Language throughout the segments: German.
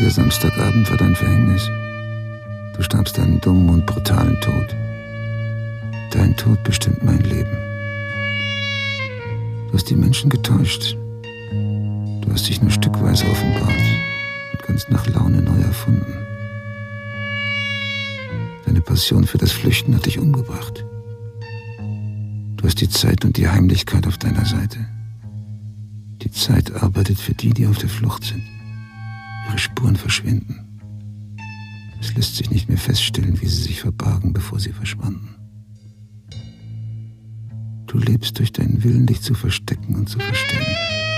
Dieser Samstagabend war dein Verhängnis. Du starbst einen dummen und brutalen Tod. Dein Tod bestimmt mein Leben. Du hast die Menschen getäuscht. Du hast dich nur stückweise offenbart und ganz nach Laune neu erfunden. Deine Passion für das Flüchten hat dich umgebracht. Du hast die Zeit und die Heimlichkeit auf deiner Seite. Die Zeit arbeitet für die, die auf der Flucht sind. Ihre Spuren verschwinden. Es lässt sich nicht mehr feststellen, wie sie sich verbargen, bevor sie verschwanden. Du lebst durch deinen Willen, dich zu verstecken und zu verstellen.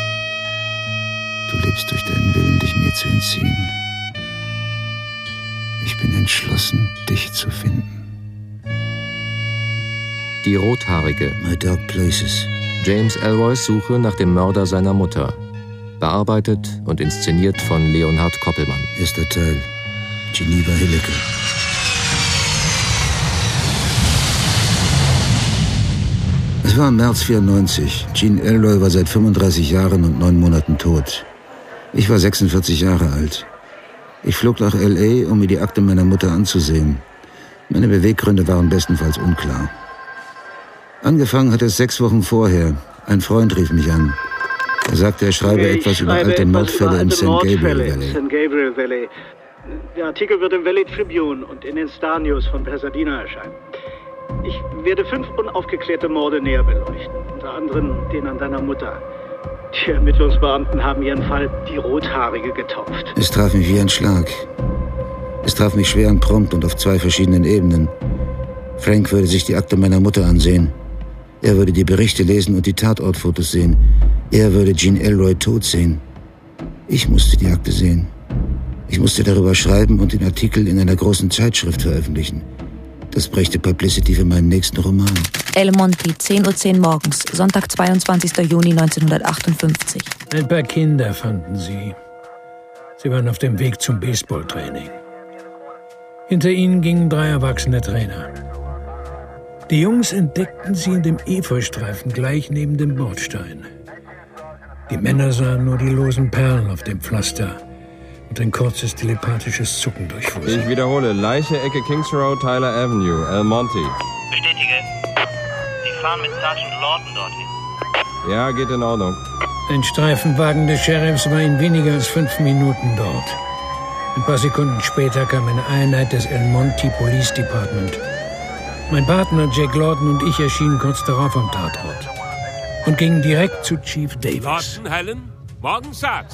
Du lebst durch deinen Willen, dich mir zu entziehen. Ich bin entschlossen, dich zu finden. Die Rothaarige. My Dark Places. James Ellroys Suche nach dem Mörder seiner Mutter. Bearbeitet und inszeniert von Leonhard Koppelmann. Erster Teil. Geneva Hillecke. Es war im März 94. Gene Ellroy war seit 35 Jahren und 9 Monaten tot. Ich war 46 Jahre alt. Ich flog nach L.A., um mir die Akte meiner Mutter anzusehen. Meine Beweggründe waren bestenfalls unklar. Angefangen hat es 6 Wochen vorher. Ein Freund rief mich an. Er sagte, er schreibe etwas über alte Mordfälle im St. Gabriel Valley. Der Artikel wird im Valley Tribune und in den Star News von Pasadena erscheinen. Ich werde 5 unaufgeklärte Morde näher beleuchten, unter anderem den an deiner Mutter. Die Ermittlungsbeamten haben ihren Fall die Rothaarige getauft. Es traf mich wie ein Schlag. Es traf mich schwer und prompt und auf 2 verschiedenen Ebenen. Frank würde sich die Akte meiner Mutter ansehen. Er würde die Berichte lesen und die Tatortfotos sehen. Er würde Gene Ellroy tot sehen. Ich musste die Akte sehen. Ich musste darüber schreiben und den Artikel in einer großen Zeitschrift veröffentlichen. Das brächte Publicity für meinen nächsten Roman. El Monte, 10:10 Uhr morgens, Sonntag, 22. Juni 1958. Ein paar Kinder fanden sie. Sie waren auf dem Weg zum Baseballtraining. Hinter ihnen gingen 3 erwachsene Trainer. Die Jungs entdeckten sie in dem Efeustreifen gleich neben dem Bordstein. Die Männer sahen nur die losen Perlen auf dem Pflaster und ein kurzes telepathisches Zucken durchfuhr sie. Ich wiederhole, Leiche, Ecke Kings Road, Tyler Avenue, El Monte. Bestätige. Sie fahren mit Sergeant Lawton dorthin. Ja, geht in Ordnung. Ein Streifenwagen des Sheriffs war in weniger als 5 Minuten dort. Ein paar Sekunden später kam eine Einheit des El Monte Police Department. Mein Partner Jack Lawton und ich erschienen kurz darauf am Tatort und gingen direkt zu Chief Davis. Lawton, Helen? Morgen sag's.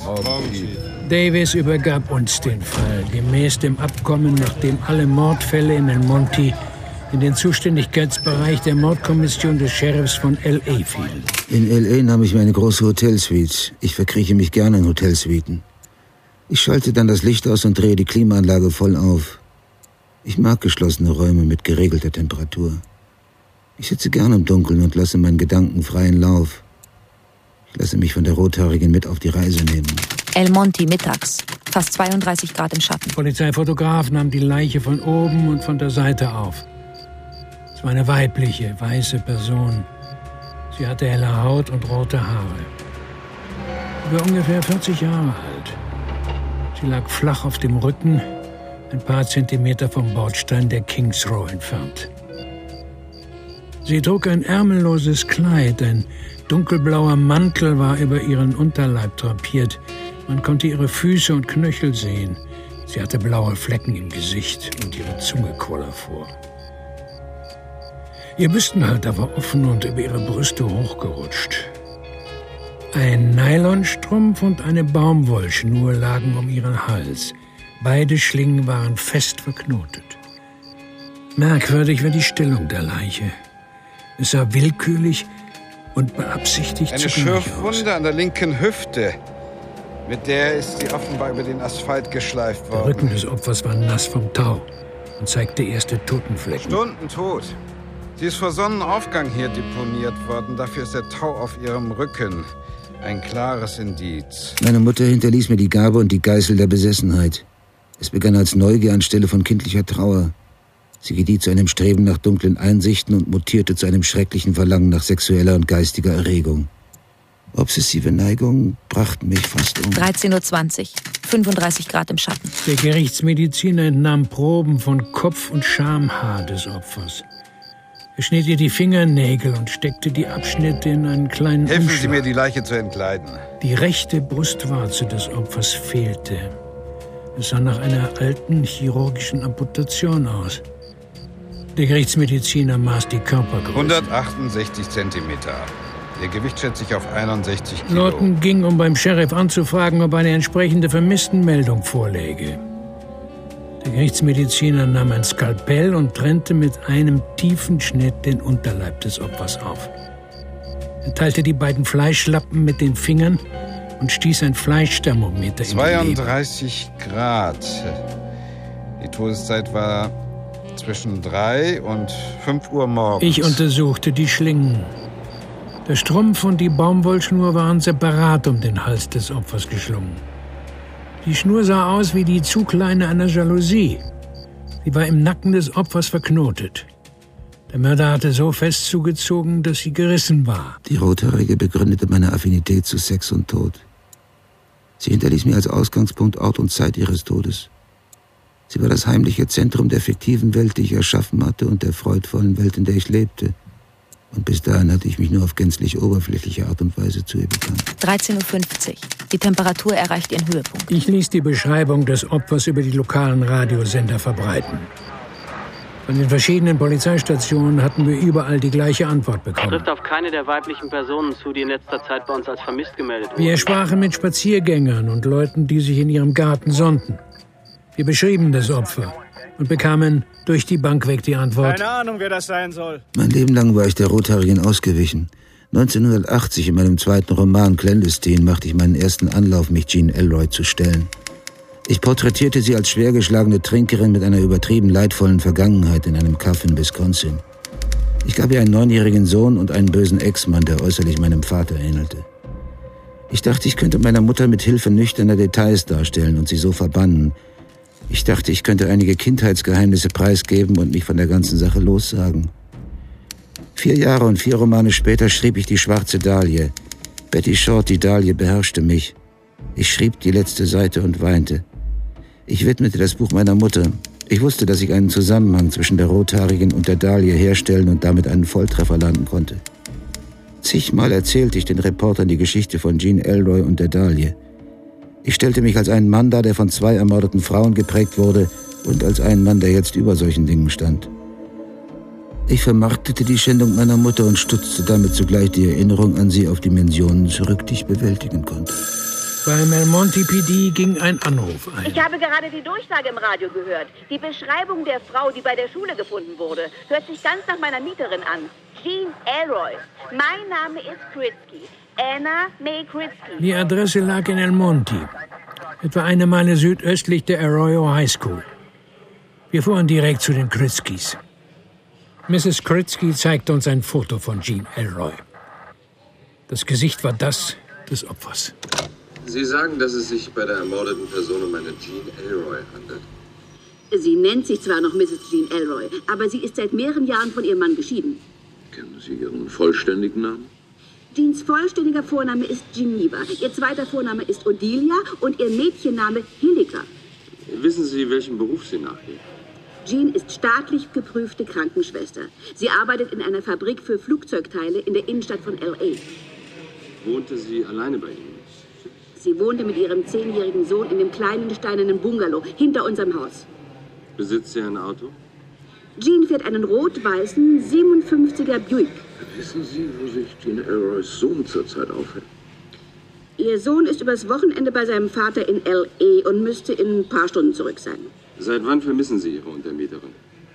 Davis übergab uns den Fall, gemäß dem Abkommen, nachdem alle Mordfälle in El Monte in den Zuständigkeitsbereich der Mordkommission des Sheriffs von L.A. fielen. In L.A. nahm ich mir eine große Hotelsuite. Ich verkrieche mich gerne in Hotelsuiten. Ich schalte dann das Licht aus und drehe die Klimaanlage voll auf. Ich mag geschlossene Räume mit geregelter Temperatur. Ich sitze gern im Dunkeln und lasse meinen Gedanken freien Lauf. Ich lasse mich von der Rothaarigen mit auf die Reise nehmen. El Monte, mittags. Fast 32 Grad im Schatten. Der Polizeifotograf nahm die Leiche von oben und von der Seite auf. Es war eine weibliche, weiße Person. Sie hatte helle Haut und rote Haare. Sie war ungefähr 40 Jahre alt. Sie lag flach auf dem Rücken, ein paar Zentimeter vom Bordstein der Kings Row entfernt. Sie trug ein ärmelloses Kleid, ein dunkelblauer Mantel war über ihren Unterleib drapiert. Man konnte ihre Füße und Knöchel sehen. Sie hatte blaue Flecken im Gesicht und ihre Zunge quoll hervor. Ihr Büstenhalter war offen und über ihre Brüste hochgerutscht. Ein Nylonstrumpf und eine Baumwollschnur lagen um ihren Hals. Beide Schlingen waren fest verknotet. Merkwürdig war die Stellung der Leiche. Es sah willkürlich und beabsichtigt eine Schürfwunde an der linken Hüfte. Mit der ist sie offenbar über den Asphalt geschleift worden. Der Rücken des Opfers war nass vom Tau und zeigte erste Totenflecken. Stundentot. Sie ist vor Sonnenaufgang hier deponiert worden. Dafür ist der Tau auf ihrem Rücken. Ein klares Indiz. Meine Mutter hinterließ mir die Gabe und die Geißel der Besessenheit. Es begann als Neugier anstelle von kindlicher Trauer. Sie gedieh zu einem Streben nach dunklen Einsichten und mutierte zu einem schrecklichen Verlangen nach sexueller und geistiger Erregung. Obsessive Neigungen brachten mich fast um. 13:20 Uhr, 35 Grad im Schatten. Der Gerichtsmediziner entnahm Proben von Kopf- und Schamhaar des Opfers. Er schnitt ihr die Fingernägel und steckte die Abschnitte in einen kleinen Helfen Umschlag. Sie mir, die Leiche zu entkleiden. Die rechte Brustwarze des Opfers fehlte. Es sah nach einer alten chirurgischen Amputation aus. Der Gerichtsmediziner maß die Körpergröße. 168 Zentimeter. Ihr Gewicht schätze ich auf 61 Kilo. Norton ging, um beim Sheriff anzufragen, ob eine entsprechende Vermisstenmeldung vorläge. Der Gerichtsmediziner nahm ein Skalpell und trennte mit einem tiefen Schnitt den Unterleib des Opfers auf. Er teilte die beiden Fleischlappen mit den Fingern und stieß ein Fleischthermometer in die Leber. 32 Grad. Die Todeszeit war zwischen 3 und 5 Uhr morgens. Ich untersuchte die Schlingen. Der Strumpf und die Baumwollschnur waren separat um den Hals des Opfers geschlungen. Die Schnur sah aus wie die Zugleine einer Jalousie. Sie war im Nacken des Opfers verknotet. Der Mörder hatte so fest zugezogen, dass sie gerissen war. Die Rothaarige begründete meine Affinität zu Sex und Tod. Sie hinterließ mir als Ausgangspunkt Ort und Zeit ihres Todes. Sie war das heimliche Zentrum der fiktiven Welt, die ich erschaffen hatte, und der freudvollen Welt, in der ich lebte. Und bis dahin hatte ich mich nur auf gänzlich oberflächliche Art und Weise zu ihr bekannt. 13:50 Uhr. Die Temperatur erreicht ihren Höhepunkt. Ich ließ die Beschreibung des Opfers über die lokalen Radiosender verbreiten. Von den verschiedenen Polizeistationen hatten wir überall die gleiche Antwort bekommen. Trifft auf keine der weiblichen Personen zu, die in letzter Zeit bei uns als vermisst gemeldet wurden. Wir sprachen mit Spaziergängern und Leuten, die sich in ihrem Garten sonnten. Wir beschrieben das Opfer und bekamen durch die Bank weg die Antwort: Keine Ahnung, wer das sein soll. Mein Leben lang war ich der Rothaarigen ausgewichen. 1980 in meinem zweiten Roman Clandestine machte ich meinen ersten Anlauf, mich Jean Elroy zu stellen. Ich porträtierte sie als schwergeschlagene Trinkerin mit einer übertrieben leidvollen Vergangenheit in einem Kaff in Wisconsin. Ich gab ihr einen 9-jährigen Sohn und einen bösen Ex-Mann, der äußerlich meinem Vater ähnelte. Ich dachte, ich könnte meiner Mutter mit Hilfe nüchterner Details darstellen und sie so verbannen. Ich dachte, ich könnte einige Kindheitsgeheimnisse preisgeben und mich von der ganzen Sache lossagen. 4 Jahre und 4 Romane später schrieb ich Die schwarze Dahlie. Betty Short, die Dahlie, beherrschte mich. Ich schrieb die letzte Seite und weinte. Ich widmete das Buch meiner Mutter. Ich wusste, dass ich einen Zusammenhang zwischen der Rothaarigen und der Dahlie herstellen und damit einen Volltreffer landen konnte. Zigmal erzählte ich den Reportern die Geschichte von Jean Elroy und der Dahlie. Ich stellte mich als einen Mann dar, der von 2 ermordeten Frauen geprägt wurde, und als einen Mann, der jetzt über solchen Dingen stand. Ich vermarktete die Schändung meiner Mutter und stützte damit zugleich die Erinnerung an sie auf Dimensionen zurück, die ich bewältigen konnte. Beim El Monte PD ging ein Anruf ein. Ich habe gerade die Durchsage im Radio gehört. Die Beschreibung der Frau, die bei der Schule gefunden wurde, hört sich ganz nach meiner Mieterin an. Jean Elroy. Mein Name ist Kritzky. Anna May Kritzky. Die Adresse lag in El Monte, etwa eine Meile südöstlich der Arroyo High School. Wir fuhren direkt zu den Kritzkys. Mrs. Kritzky zeigte uns ein Foto von Jean Elroy. Das Gesicht war das des Opfers. Sie sagen, dass es sich bei der ermordeten Person um eine Jean Elroy handelt. Sie nennt sich zwar noch Mrs. Jean Elroy, aber sie ist seit mehreren Jahren von ihrem Mann geschieden. Kennen Sie Ihren vollständigen Namen? Jeans vollständiger Vorname ist Geneva, ihr zweiter Vorname ist Odilia und ihr Mädchenname Hilliker. Wissen Sie, welchem Beruf sie nachgeht? Jean ist staatlich geprüfte Krankenschwester. Sie arbeitet in einer Fabrik für Flugzeugteile in der Innenstadt von L.A. Wohnte sie alleine bei Ihnen? Sie wohnte mit ihrem 10-jährigen Sohn in dem kleinen steinernen Bungalow hinter unserem Haus. Besitzt sie ein Auto? Jean fährt einen rot-weißen 57er Buick. Wissen Sie, wo sich Jean Elroys Sohn zurzeit aufhält? Ihr Sohn ist übers Wochenende bei seinem Vater in L.A. und müsste in ein paar Stunden zurück sein. Seit wann vermissen Sie Ihre Untermieterin?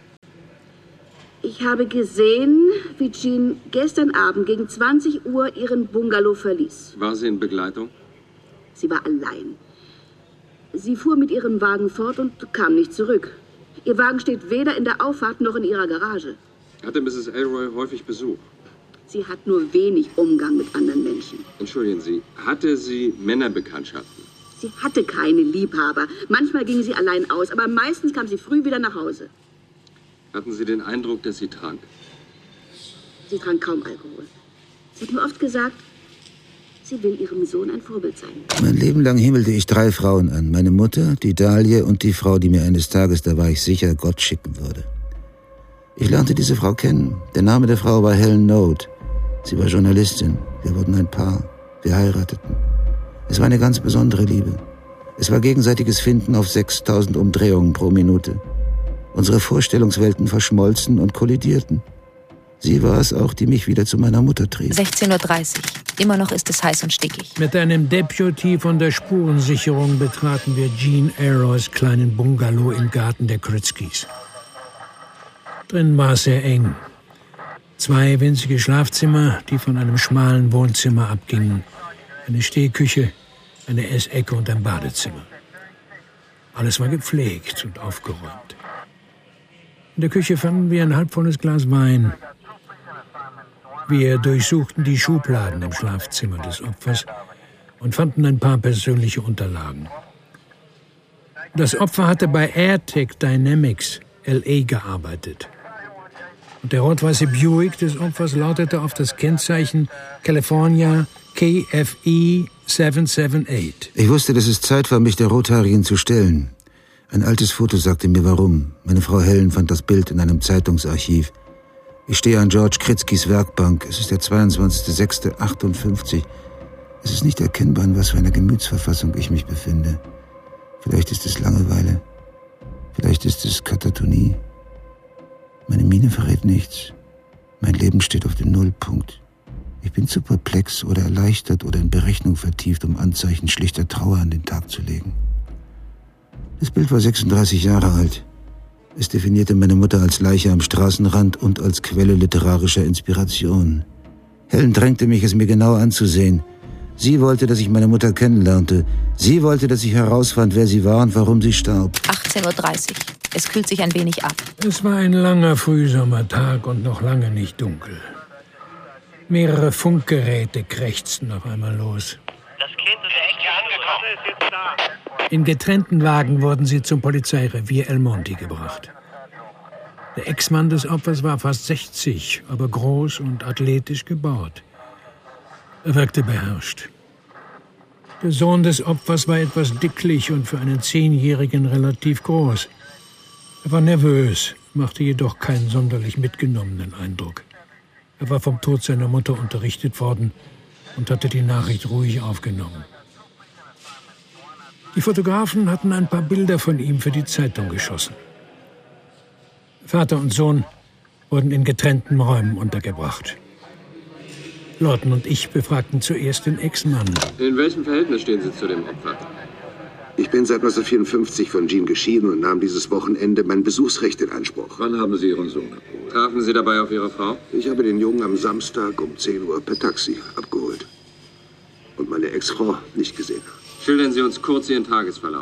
Ich habe gesehen, wie Jean gestern Abend gegen 20 Uhr ihren Bungalow verließ. War sie in Begleitung? Sie war allein. Sie fuhr mit ihrem Wagen fort und kam nicht zurück. Ihr Wagen steht weder in der Auffahrt noch in ihrer Garage. Hatte Mrs. Elroy häufig Besuch? Sie hat nur wenig Umgang mit anderen Menschen. Entschuldigen Sie, hatte sie Männerbekanntschaften? Sie hatte keine Liebhaber. Manchmal ging sie allein aus, aber meistens kam sie früh wieder nach Hause. Hatten Sie den Eindruck, dass sie trank? Sie trank kaum Alkohol. Sie hat mir oft gesagt, Sie will ihrem Sohn ein Vorbild sein. Mein Leben lang himmelte ich 3 Frauen an. Meine Mutter, die Dahlia und die Frau, die mir eines Tages, da war ich sicher, Gott schicken würde. Ich lernte diese Frau kennen. Der Name der Frau war Helen Note. Sie war Journalistin. Wir wurden ein Paar. Wir heirateten. Es war eine ganz besondere Liebe. Es war gegenseitiges Finden auf 6000 Umdrehungen pro Minute. Unsere Vorstellungswelten verschmolzen und kollidierten. Sie war es auch, die mich wieder zu meiner Mutter trieb. 16:30 Uhr. Immer noch ist es heiß und stickig. Mit einem Deputy von der Spurensicherung betraten wir Jean Elroys kleinen Bungalow im Garten der Kritzkys. Drin war es sehr eng. 2 winzige Schlafzimmer, die von einem schmalen Wohnzimmer abgingen. Eine Stehküche, eine Essecke und ein Badezimmer. Alles war gepflegt und aufgeräumt. In der Küche fanden wir ein halbvolles Glas Wein. Wir durchsuchten die Schubladen im Schlafzimmer des Opfers und fanden ein paar persönliche Unterlagen. Das Opfer hatte bei AirTech Dynamics LA gearbeitet. Und der rot-weiße Buick des Opfers lautete auf das Kennzeichen California KFE 778. Ich wusste, dass es Zeit war, mich der Rothaarigen zu stellen. Ein altes Foto sagte mir warum. Meine Frau Helen fand das Bild in einem Zeitungsarchiv. Ich stehe an George Kritzkys Werkbank. Es ist der 22.06.58. Es ist nicht erkennbar, in was für einer Gemütsverfassung ich mich befinde. Vielleicht ist es Langeweile. Vielleicht ist es Katatonie. Meine Miene verrät nichts. Mein Leben steht auf dem Nullpunkt. Ich bin zu perplex oder erleichtert oder in Berechnung vertieft, um Anzeichen schlichter Trauer an den Tag zu legen. Das Bild war 36 Jahre alt. Es definierte meine Mutter als Leiche am Straßenrand und als Quelle literarischer Inspiration. Helen drängte mich, es mir genau anzusehen. Sie wollte, dass ich meine Mutter kennenlernte. Sie wollte, dass ich herausfand, wer sie war und warum sie starb. 18:30 Uhr. Es kühlt sich ein wenig ab. Es war ein langer Frühsommertag und noch lange nicht dunkel. Mehrere Funkgeräte krächzten auf einmal los. Das Kind in der Ecke angekommen ist jetzt da. In getrennten Wagen wurden sie zum Polizeirevier El Monte gebracht. Der Ex-Mann des Opfers war fast 60, aber groß und athletisch gebaut. Er wirkte beherrscht. Der Sohn des Opfers war etwas dicklich und für einen 10-Jährigen relativ groß. Er war nervös, machte jedoch keinen sonderlich mitgenommenen Eindruck. Er war vom Tod seiner Mutter unterrichtet worden und hatte die Nachricht ruhig aufgenommen. Die Fotografen hatten ein paar Bilder von ihm für die Zeitung geschossen. Vater und Sohn wurden in getrennten Räumen untergebracht. Lawton und ich befragten zuerst den Ex-Mann. In welchem Verhältnis stehen Sie zu dem Opfer? Ich bin seit 1954 von Jean geschieden und nahm dieses Wochenende mein Besuchsrecht in Anspruch. Wann haben Sie Ihren Sohn abgeholt? Trafen Sie dabei auf Ihre Frau? Ich habe den Jungen am Samstag um 10 Uhr per Taxi abgeholt. Und meine Ex-Frau nicht gesehen. Schildern Sie uns kurz Ihren Tagesverlauf.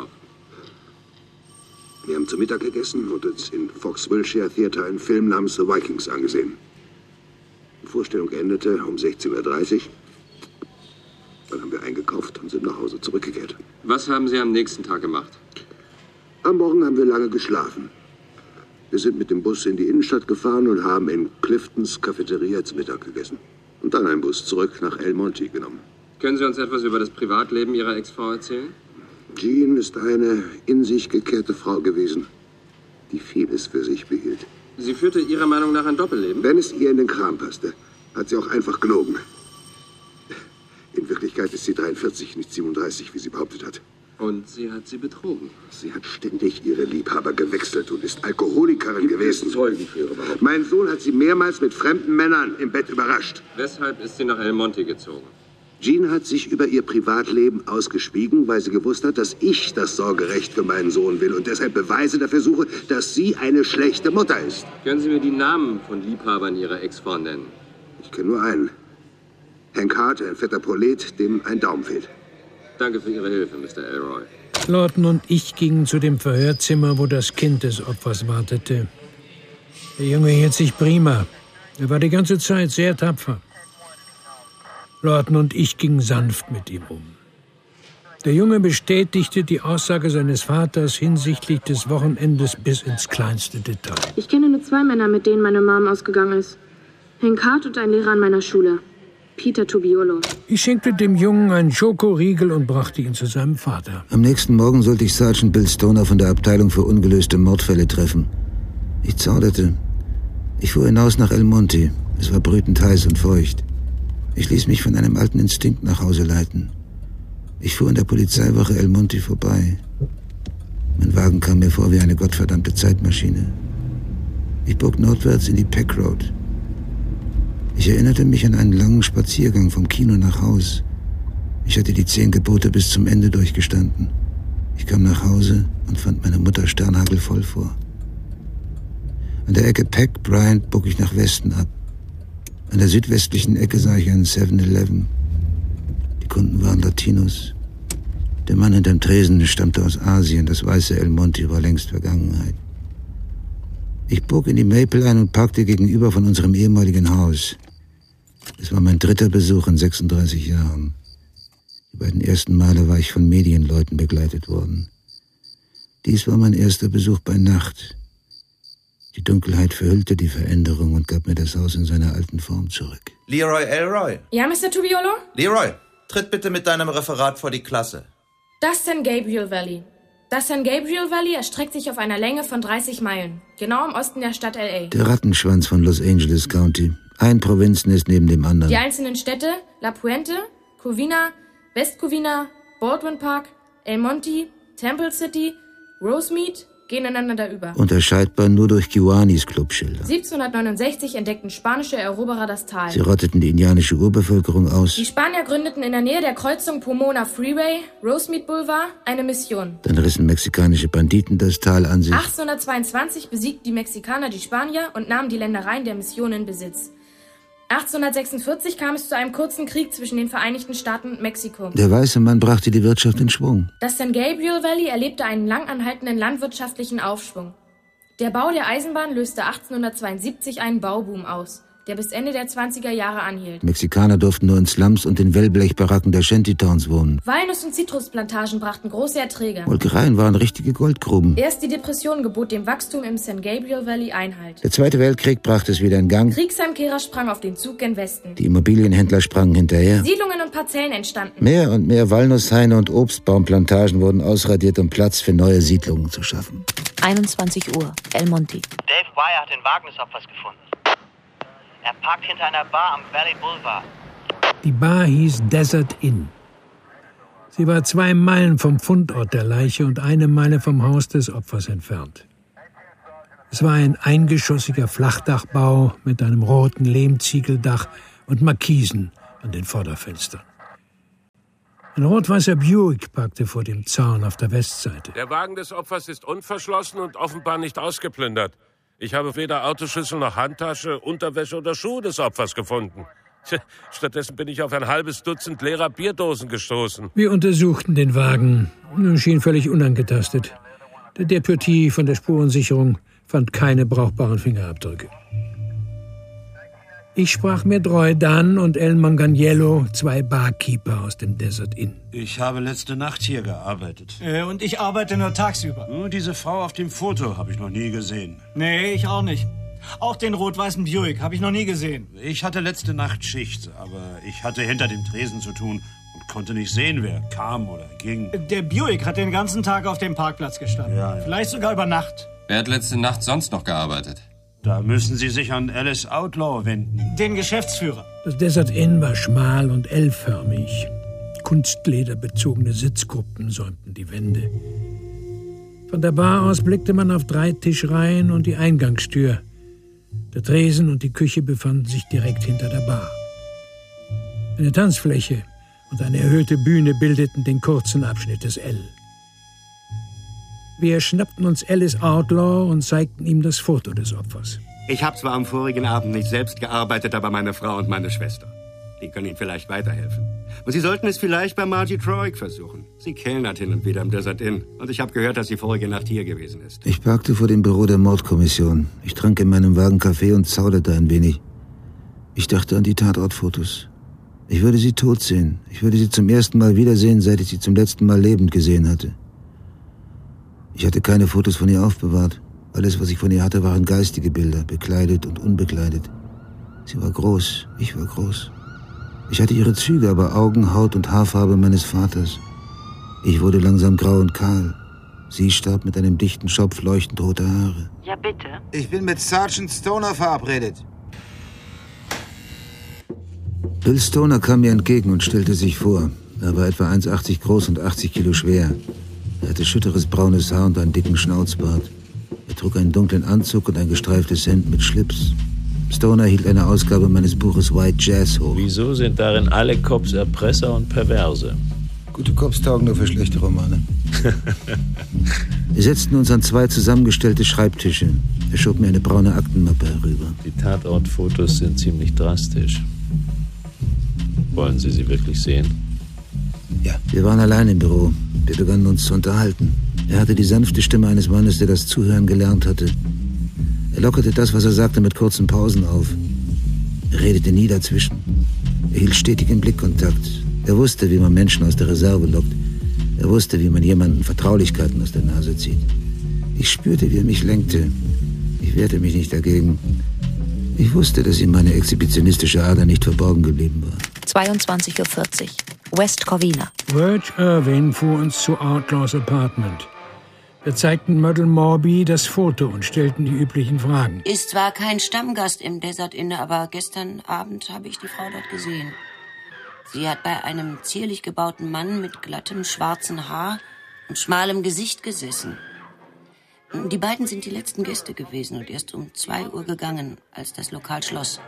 Wir haben zu Mittag gegessen und uns in Fox Wilshire Theater einen Film namens The Vikings angesehen. Die Vorstellung endete um 16:30 Uhr. Dann haben wir eingekauft und sind nach Hause zurückgekehrt. Was haben Sie am nächsten Tag gemacht? Am Morgen haben wir lange geschlafen. Wir sind mit dem Bus in die Innenstadt gefahren und haben in Cliftons Cafeteria zu Mittag gegessen. Und dann einen Bus zurück nach El Monte genommen. Können Sie uns etwas über das Privatleben Ihrer Ex-Frau erzählen? Jean ist eine in sich gekehrte Frau gewesen, die vieles für sich behielt. Sie führte Ihrer Meinung nach ein Doppelleben? Wenn es ihr in den Kram passte, hat sie auch einfach gelogen. In Wirklichkeit ist sie 43, nicht 37, wie sie behauptet hat. Und sie hat Sie betrogen? Sie hat ständig ihre Liebhaber gewechselt und ist Alkoholikerin gewesen. Zeugen für ihre Behauptung? Mein Sohn hat sie mehrmals mit fremden Männern im Bett überrascht. Weshalb ist sie nach El Monte gezogen? Jean hat sich über ihr Privatleben ausgeschwiegen, weil sie gewusst hat, dass ich das Sorgerecht für meinen Sohn will und deshalb Beweise dafür suche, dass sie eine schlechte Mutter ist. Können Sie mir die Namen von Liebhabern Ihrer Ex-Frau nennen? Ich kenne nur einen. Hank Hart, ein fetter Prolet, dem ein Daumen fehlt. Danke für Ihre Hilfe, Mr. Elroy. Lawton und ich gingen zu dem Verhörzimmer, wo das Kind des Opfers wartete. Der Junge hielt sich prima. Er war die ganze Zeit sehr tapfer. Lawton und ich gingen sanft mit ihm um. Der Junge bestätigte die Aussage seines Vaters hinsichtlich des Wochenendes bis ins kleinste Detail. Ich kenne nur 2 Männer, mit denen meine Mom ausgegangen ist. Hank Hart und ein Lehrer an meiner Schule. Peter Tubiolo. Ich schenkte dem Jungen einen Schokoriegel und brachte ihn zu seinem Vater. Am nächsten Morgen sollte ich Sergeant Bill Stoner von der Abteilung für ungelöste Mordfälle treffen. Ich zauderte. Ich fuhr hinaus nach El Monte. Es war brütend heiß und feucht. Ich ließ mich von einem alten Instinkt nach Hause leiten. Ich fuhr an der Polizeiwache El Monte vorbei. Mein Wagen kam mir vor wie eine gottverdammte Zeitmaschine. Ich bog nordwärts in die Peck Road. Ich erinnerte mich an einen langen Spaziergang vom Kino nach Haus. Ich hatte die 10 Gebote bis zum Ende durchgestanden. Ich kam nach Hause und fand meine Mutter sternhagelvoll vor. An der Ecke Peck Bryant bog ich nach Westen ab. An der südwestlichen Ecke sah ich einen 7-Eleven. Die Kunden waren Latinos. Der Mann hinterm Tresen stammte aus Asien. Das weiße El Monte war längst Vergangenheit. Ich bog in die Maple ein und parkte gegenüber von unserem ehemaligen Haus. Es war mein 3. Besuch in 36 Jahren. Die beiden ersten Male war ich von Medienleuten begleitet worden. Dies war mein erster Besuch bei Nacht. Die Dunkelheit verhüllte die Veränderung und gab mir das Haus in seiner alten Form zurück. Leroy Elroy. Ja, Mr. Tubiolo? Leroy, tritt bitte mit deinem Referat vor die Klasse. Das San Gabriel Valley. Das San Gabriel Valley erstreckt sich auf einer Länge von 30 Meilen, genau im Osten der Stadt L.A. Der Rattenschwanz von Los Angeles County. Ein Provinznest neben dem anderen. Die einzelnen Städte, La Puente, Covina, West Covina, Baldwin Park, El Monte, Temple City, Rosemead, gehen ineinander über. Unterscheidbar nur durch Kiwanis Clubschilder. 1769 entdeckten spanische Eroberer das Tal. Sie rotteten die indianische Urbevölkerung aus. Die Spanier gründeten in der Nähe der Kreuzung Pomona Freeway, Rosemead Boulevard, eine Mission. Dann rissen mexikanische Banditen das Tal an sich. 1822 besiegten die Mexikaner die Spanier und nahmen die Ländereien der Mission in Besitz. 1846 kam es zu einem kurzen Krieg zwischen den Vereinigten Staaten und Mexiko. Der weiße Mann brachte die Wirtschaft in Schwung. Das San Gabriel Valley erlebte einen lang anhaltenden landwirtschaftlichen Aufschwung. Der Bau der Eisenbahn löste 1872 einen Bauboom aus, der bis Ende der 20er Jahre anhielt. Mexikaner durften nur in Slums und in Wellblechbaracken der Shantytowns wohnen. Walnuss- und Zitrusplantagen brachten große Erträge. Molkereien waren richtige Goldgruben. Erst die Depression gebot dem Wachstum im San Gabriel Valley Einhalt. Der Zweite Weltkrieg brachte es wieder in Gang. Kriegsheimkehrer sprang auf den Zug gen Westen. Die Immobilienhändler sprangen hinterher. Siedlungen und Parzellen entstanden. Mehr und mehr Walnusshaine und Obstbaumplantagen wurden ausradiert, um Platz für neue Siedlungen zu schaffen. 21 Uhr, El Monte. Dave Wire hat den Wagen des Opfers gefunden. Er parkt hinter einer Bar am Valley Boulevard. Die Bar hieß Desert Inn. Sie war 2 Meilen vom Fundort der Leiche und 1 Meile vom Haus des Opfers entfernt. Es war ein eingeschossiger Flachdachbau mit einem roten Lehmziegeldach und Markisen an den Vorderfenstern. Ein rot-weißer Buick parkte vor dem Zaun auf der Westseite. Der Wagen des Opfers ist unverschlossen und offenbar nicht ausgeplündert. Ich habe weder Autoschlüssel noch Handtasche, Unterwäsche oder Schuhe des Opfers gefunden. Stattdessen bin ich auf ein halbes Dutzend leerer Bierdosen gestoßen. Wir untersuchten den Wagen. Er schien völlig unangetastet. Der Deputy von der Spurensicherung fand keine brauchbaren Fingerabdrücke. Ich sprach mir Roy Dunn und El Manganiello, 2 Barkeeper aus dem Desert Inn. Ich habe letzte Nacht hier gearbeitet. Und ich arbeite nur tagsüber. Nur diese Frau auf dem Foto habe ich noch nie gesehen. Nee, ich auch nicht. Auch den rot-weißen Buick habe ich noch nie gesehen. Ich hatte letzte Nacht Schicht, aber ich hatte hinter dem Tresen zu tun und konnte nicht sehen, wer kam oder ging. Der Buick hat den ganzen Tag auf dem Parkplatz gestanden. Ja. Vielleicht sogar über Nacht. Wer hat letzte Nacht sonst noch gearbeitet? Da müssen Sie sich an Alice Outlaw wenden. Den Geschäftsführer. Das Desert Inn war schmal und L-förmig. Kunstlederbezogene Sitzgruppen säumten die Wände. Von der Bar aus blickte man auf 3 Tischreihen und die Eingangstür. Der Tresen und die Küche befanden sich direkt hinter der Bar. Eine Tanzfläche und eine erhöhte Bühne bildeten den kurzen Abschnitt des L. Wir schnappten uns Alice Outlaw und zeigten ihm das Foto des Opfers. Ich habe zwar am vorigen Abend nicht selbst gearbeitet, aber meine Frau und meine Schwester. Die können Ihnen vielleicht weiterhelfen. Und Sie sollten es vielleicht bei Margie Troik versuchen. Sie kellnert hin und wieder im Desert Inn. Und ich habe gehört, dass sie vorige Nacht hier gewesen ist. Ich parkte vor dem Büro der Mordkommission. Ich trank in meinem Wagen Kaffee und zauderte ein wenig. Ich dachte an die Tatortfotos. Ich würde sie tot sehen. Ich würde sie zum ersten Mal wiedersehen, seit ich sie zum letzten Mal lebend gesehen hatte. Ich hatte keine Fotos von ihr aufbewahrt. Alles, was ich von ihr hatte, waren geistige Bilder, bekleidet und unbekleidet. Sie war groß, ich war groß. Ich hatte ihre Züge, aber Augen, Haut und Haarfarbe meines Vaters. Ich wurde langsam grau und kahl. Sie starb mit einem dichten Schopf leuchtend roter Haare. Ja, bitte. Ich bin mit Sergeant Stoner verabredet. Bill Stoner kam mir entgegen und stellte sich vor. Er war etwa 1,80 groß und 80 Kilo schwer. Er hatte schütteres braunes Haar und einen dicken Schnauzbart. Er trug einen dunklen Anzug und ein gestreiftes Hemd mit Schlips. Stoner hielt eine Ausgabe meines Buches White Jazz hoch. Wieso sind darin alle Cops Erpresser und Perverse? Gute Cops taugen nur für schlechte Romane. Wir setzten uns an 2 zusammengestellte Schreibtische. Er schob mir eine braune Aktenmappe herüber. Die Tatortfotos sind ziemlich drastisch. Wollen Sie sie wirklich sehen? Ja. Wir waren allein im Büro. Wir begannen uns zu unterhalten. Er hatte die sanfte Stimme eines Mannes, der das Zuhören gelernt hatte. Er lockerte das, was er sagte, mit kurzen Pausen auf. Er redete nie dazwischen. Er hielt stetigen Blickkontakt. Er wusste, wie man Menschen aus der Reserve lockt. Er wusste, wie man jemanden Vertraulichkeiten aus der Nase zieht. Ich spürte, wie er mich lenkte. Ich wehrte mich nicht dagegen. Ich wusste, dass ihm meine exhibitionistische Ader nicht verborgen geblieben war. 22:40 Uhr. West Covina. Verge Irvin fuhr uns zu Outlaws Apartment. Wir zeigten Myrtle Morby das Foto und stellten die üblichen Fragen. Ist zwar kein Stammgast im Desert Inn, aber gestern Abend habe ich die Frau dort gesehen. Sie hat bei einem zierlich gebauten Mann mit glattem schwarzen Haar und schmalem Gesicht gesessen. Die beiden sind die letzten Gäste gewesen und erst um 2 Uhr gegangen, als das Lokal schloss.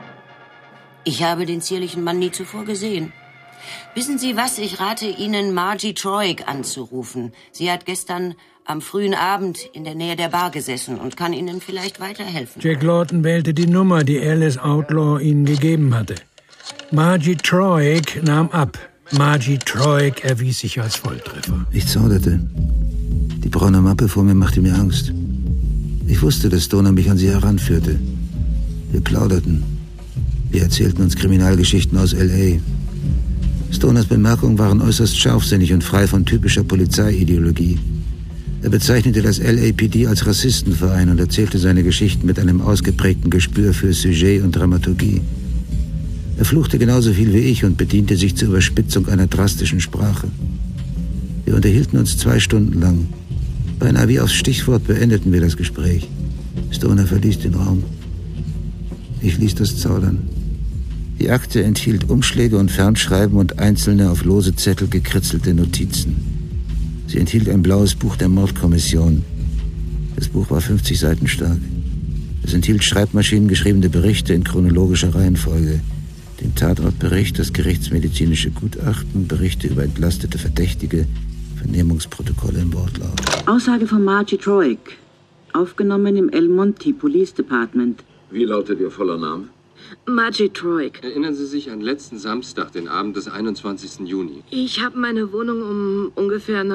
Ich habe den zierlichen Mann nie zuvor gesehen. Wissen Sie was? Ich rate Ihnen, Margie Troig anzurufen. Sie hat gestern am frühen Abend in der Nähe der Bar gesessen und kann Ihnen vielleicht weiterhelfen. Jack Lawton wählte die Nummer, die Alice Outlaw ihnen gegeben hatte. Margie Troig nahm ab. Margie Troig erwies sich als Volltreffer. Ich zauderte. Die braune Mappe vor mir machte mir Angst. Ich wusste, dass Stoner mich an sie heranführte. Wir plauderten. Wir erzählten uns Kriminalgeschichten aus L.A. Stoners Bemerkungen waren äußerst scharfsinnig und frei von typischer Polizeiideologie. Er bezeichnete das LAPD als Rassistenverein und erzählte seine Geschichten mit einem ausgeprägten Gespür für Sujet und Dramaturgie. Er fluchte genauso viel wie ich und bediente sich zur Überspitzung einer drastischen Sprache. Wir unterhielten uns 2 Stunden lang. Beinahe wie aufs Stichwort beendeten wir das Gespräch. Stoner verließ den Raum. Ich ließ das zaudern. Die Akte enthielt Umschläge und Fernschreiben und einzelne auf lose Zettel gekritzelte Notizen. Sie enthielt ein blaues Buch der Mordkommission. Das Buch war 50 Seiten stark. Es enthielt schreibmaschinengeschriebene Berichte in chronologischer Reihenfolge. Den Tatortbericht, das gerichtsmedizinische Gutachten, Berichte über entlastete Verdächtige, Vernehmungsprotokolle im Wortlaut. Aussage von Margie Troig, aufgenommen im El Monte Police Department. Wie lautet Ihr voller Name? Margie Troig. Erinnern Sie sich an letzten Samstag, den Abend des 21. Juni? Ich habe meine Wohnung um ungefähr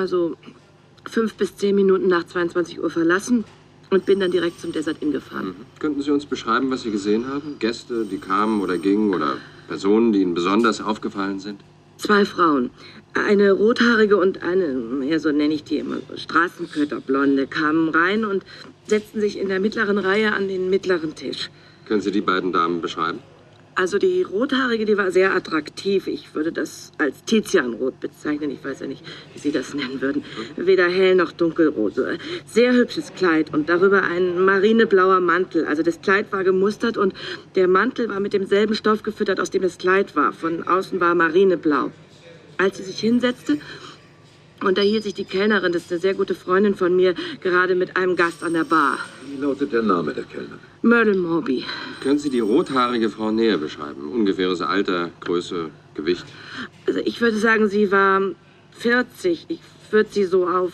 5 bis 10 Minuten nach 22 Uhr verlassen und bin dann direkt zum Desert Inn gefahren. Könnten Sie uns beschreiben, was Sie gesehen haben? Gäste, die kamen oder gingen oder Personen, die Ihnen besonders aufgefallen sind? 2 Frauen. Eine rothaarige und eine, ja, so nenne ich die immer, Straßenköterblonde, kamen rein und setzten sich in der mittleren Reihe an den mittleren Tisch. Können Sie die beiden Damen beschreiben? Also die Rothaarige, die war sehr attraktiv. Ich würde das als Tizianrot bezeichnen. Ich weiß ja nicht, wie Sie das nennen würden. Weder hell noch dunkelrot. Sehr hübsches Kleid und darüber ein marineblauer Mantel. Also das Kleid war gemustert und der Mantel war mit demselben Stoff gefüttert, aus dem das Kleid war. Von außen war marineblau. Als sie sich hinsetzte, unterhielt sich die Kellnerin, das ist eine sehr gute Freundin von mir, gerade mit einem Gast an der Bar. Wie lautet der Name der Kellnerin? Myrtle Morby. Können Sie die rothaarige Frau näher beschreiben? Ungefähres Alter, Größe, Gewicht? Also ich würde sagen, sie war 40. Ich würde sie so auf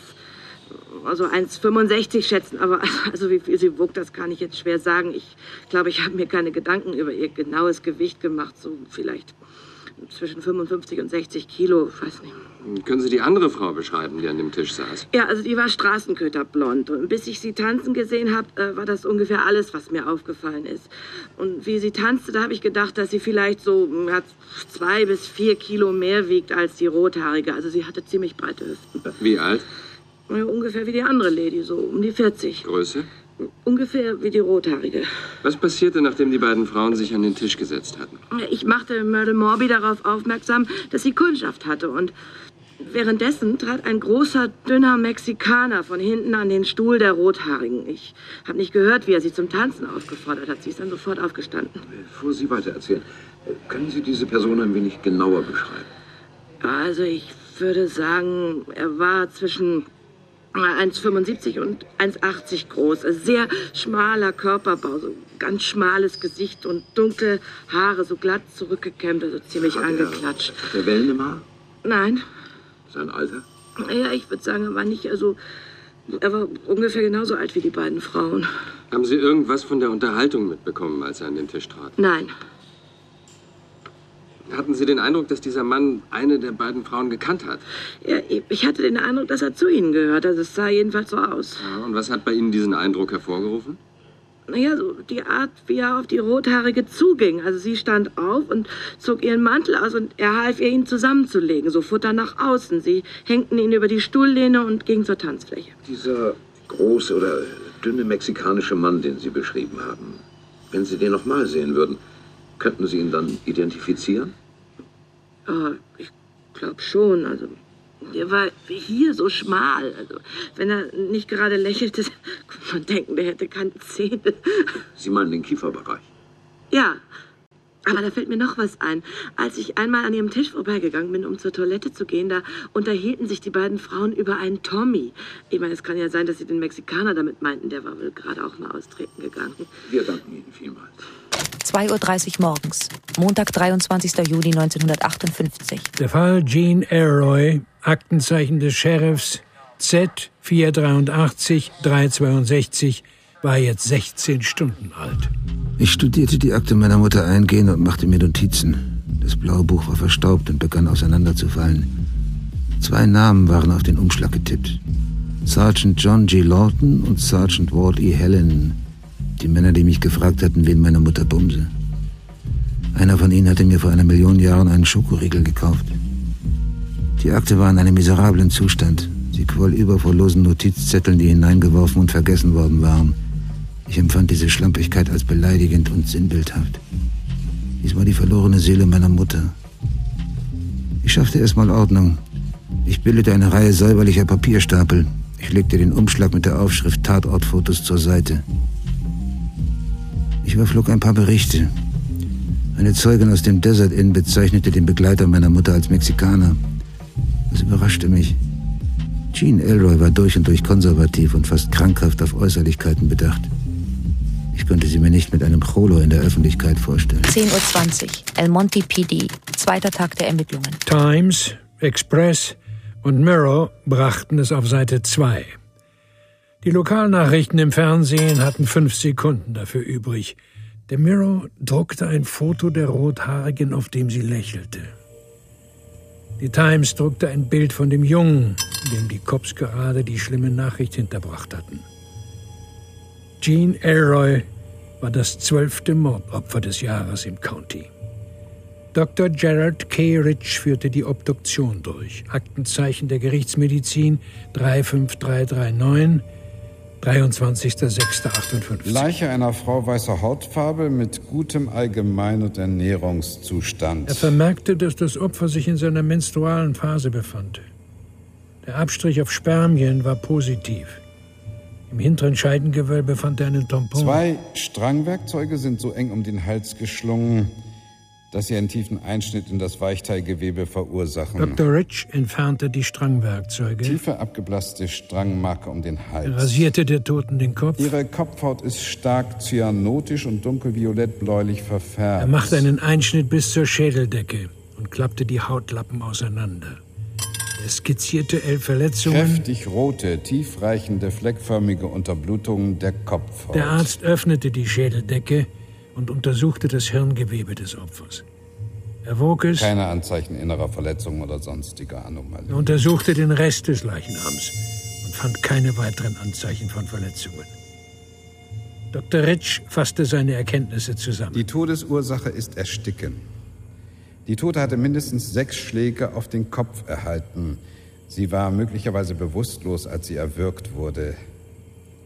1,65 schätzen, aber also wie viel sie wog, das kann ich jetzt schwer sagen. Ich glaube, ich habe mir keine Gedanken über ihr genaues Gewicht gemacht, so vielleicht zwischen 55 und 60 Kilo, ich weiß nicht. Können Sie die andere Frau beschreiben, die an dem Tisch saß? Ja, also die war straßenköterblond. Und bis ich sie tanzen gesehen habe, war das ungefähr alles, was mir aufgefallen ist. Und wie sie tanzte, da habe ich gedacht, dass sie vielleicht so 2 bis 4 Kilo mehr wiegt als die Rothaarige. Also sie hatte ziemlich breite Hüften. Wie alt? Ja, ungefähr wie die andere Lady, so um die 40. Größe? Ungefähr wie die Rothaarige. Was passierte, nachdem die beiden Frauen sich an den Tisch gesetzt hatten? Ich machte Myrtle Morby darauf aufmerksam, dass sie Kundschaft hatte. Und währenddessen trat ein großer, dünner Mexikaner von hinten an den Stuhl der Rothaarigen. Ich habe nicht gehört, wie er sie zum Tanzen aufgefordert hat. Sie ist dann sofort aufgestanden. Bevor Sie weiter erzählen, können Sie diese Person ein wenig genauer beschreiben? Also ich würde sagen, er war zwischen 1,75 und 1,80 groß. Sehr schmaler Körperbau, so ganz schmales Gesicht und dunkle Haare, so glatt zurückgekämmt, also ziemlich angeklatscht. Hat er Wellen im Haar? Nein. Sein Alter? Ja, ich würde sagen, er war nicht, also er war ungefähr genauso alt wie die beiden Frauen. Haben Sie irgendwas von der Unterhaltung mitbekommen, als er an den Tisch trat? Nein. Hatten Sie den Eindruck, dass dieser Mann eine der beiden Frauen gekannt hat? Ja, ich hatte den Eindruck, dass er zu ihnen gehört. Also es sah jedenfalls so aus. Ja, und was hat bei Ihnen diesen Eindruck hervorgerufen? Naja, so die Art, wie er auf die Rothaarige zuging. Also sie stand auf und zog ihren Mantel aus und er half ihr, ihn zusammenzulegen. So Futter nach außen. Sie hängten ihn über die Stuhllehne und gingen zur Tanzfläche. Dieser große oder dünne mexikanische Mann, den Sie beschrieben haben, wenn Sie den noch mal sehen würden, könnten Sie ihn dann identifizieren? Ich glaube schon. Also, der war hier so schmal. Also, wenn er nicht gerade lächelte, könnte man denken, der hätte keine Zähne. Sie meinen den Kieferbereich? Ja. Aber da fällt mir noch was ein. Als ich einmal an ihrem Tisch vorbeigegangen bin, um zur Toilette zu gehen, da unterhielten sich die beiden Frauen über einen Tommy. Ich meine, es kann ja sein, dass sie den Mexikaner damit meinten. Der war wohl gerade auch mal austreten gegangen. Wir danken Ihnen vielmals. 2:30 Uhr morgens, Montag, 23. Juli 1958. Der Fall Jean Elroy, Aktenzeichen des Sheriffs Z483 362, war jetzt 16 Stunden alt. Ich studierte die Akte meiner Mutter eingehend und machte mir Notizen. Das blaue Buch war verstaubt und begann auseinanderzufallen. 2 Namen waren auf den Umschlag getippt. Sergeant John G. Lawton und Sergeant Walt E. Helen. Die Männer, die mich gefragt hatten, wen meine Mutter bumse. Einer von ihnen hatte mir vor 1 Million Jahren einen Schokoriegel gekauft. Die Akte war in einem miserablen Zustand. Sie quoll über vor losen Notizzetteln, die hineingeworfen und vergessen worden waren. Ich empfand diese Schlampigkeit als beleidigend und sinnbildhaft. Dies war die verlorene Seele meiner Mutter. Ich schaffte erstmal Ordnung. Ich bildete eine Reihe säuberlicher Papierstapel. Ich legte den Umschlag mit der Aufschrift Tatortfotos zur Seite. Ich überflog ein paar Berichte. Eine Zeugin aus dem Desert Inn bezeichnete den Begleiter meiner Mutter als Mexikaner. Das überraschte mich. Jean Elroy war durch und durch konservativ und fast krankhaft auf Äußerlichkeiten bedacht. Ich konnte sie mir nicht mit einem Cholo in der Öffentlichkeit vorstellen. 10:20 Uhr, El Monte PD, 2. Tag der Ermittlungen. Times, Express und Mirror brachten es auf Seite 2. Die Lokalnachrichten im Fernsehen hatten 5 Sekunden dafür übrig. Der Mirror druckte ein Foto der Rothaarigen, auf dem sie lächelte. Die Times druckte ein Bild von dem Jungen, dem die Cops gerade die schlimme Nachricht hinterbracht hatten. Jean Elroy war das 12. Mordopfer des Jahres im County. Dr. Gerald K. Rich führte die Obduktion durch. Aktenzeichen der Gerichtsmedizin 35339, 23.06.58. Leiche einer Frau weißer Hautfarbe mit gutem Allgemein- und Ernährungszustand. Er vermerkte, dass das Opfer sich in seiner menstrualen Phase befand. Der Abstrich auf Spermien war positiv. Im hinteren Scheidengewölbe fand er einen Tampon. 2 Strangwerkzeuge sind so eng um den Hals geschlungen, dass sie einen tiefen Einschnitt in das Weichteilgewebe verursachen. Dr. Rich entfernte die Strangwerkzeuge. Tiefe abgeblasste Strangmarke um den Hals. Er rasierte der Toten den Kopf. Ihre Kopfhaut ist stark cyanotisch und dunkelviolett-bläulich verfärbt. Er machte einen Einschnitt bis zur Schädeldecke und klappte die Hautlappen auseinander. Er skizzierte 11 Verletzungen. Kräftig rote, tiefreichende, fleckförmige Unterblutungen der Kopfhaut. Der Arzt öffnete die Schädeldecke und untersuchte das Hirngewebe des Opfers. Er wog es. Keine Anzeichen innerer Verletzungen oder sonstiger Anomalien. Er untersuchte den Rest des Leichnams und fand keine weiteren Anzeichen von Verletzungen. Dr. Rich fasste seine Erkenntnisse zusammen. Die Todesursache ist Ersticken. Die Tote hatte mindestens 6 Schläge auf den Kopf erhalten. Sie war möglicherweise bewusstlos, als sie erwürgt wurde.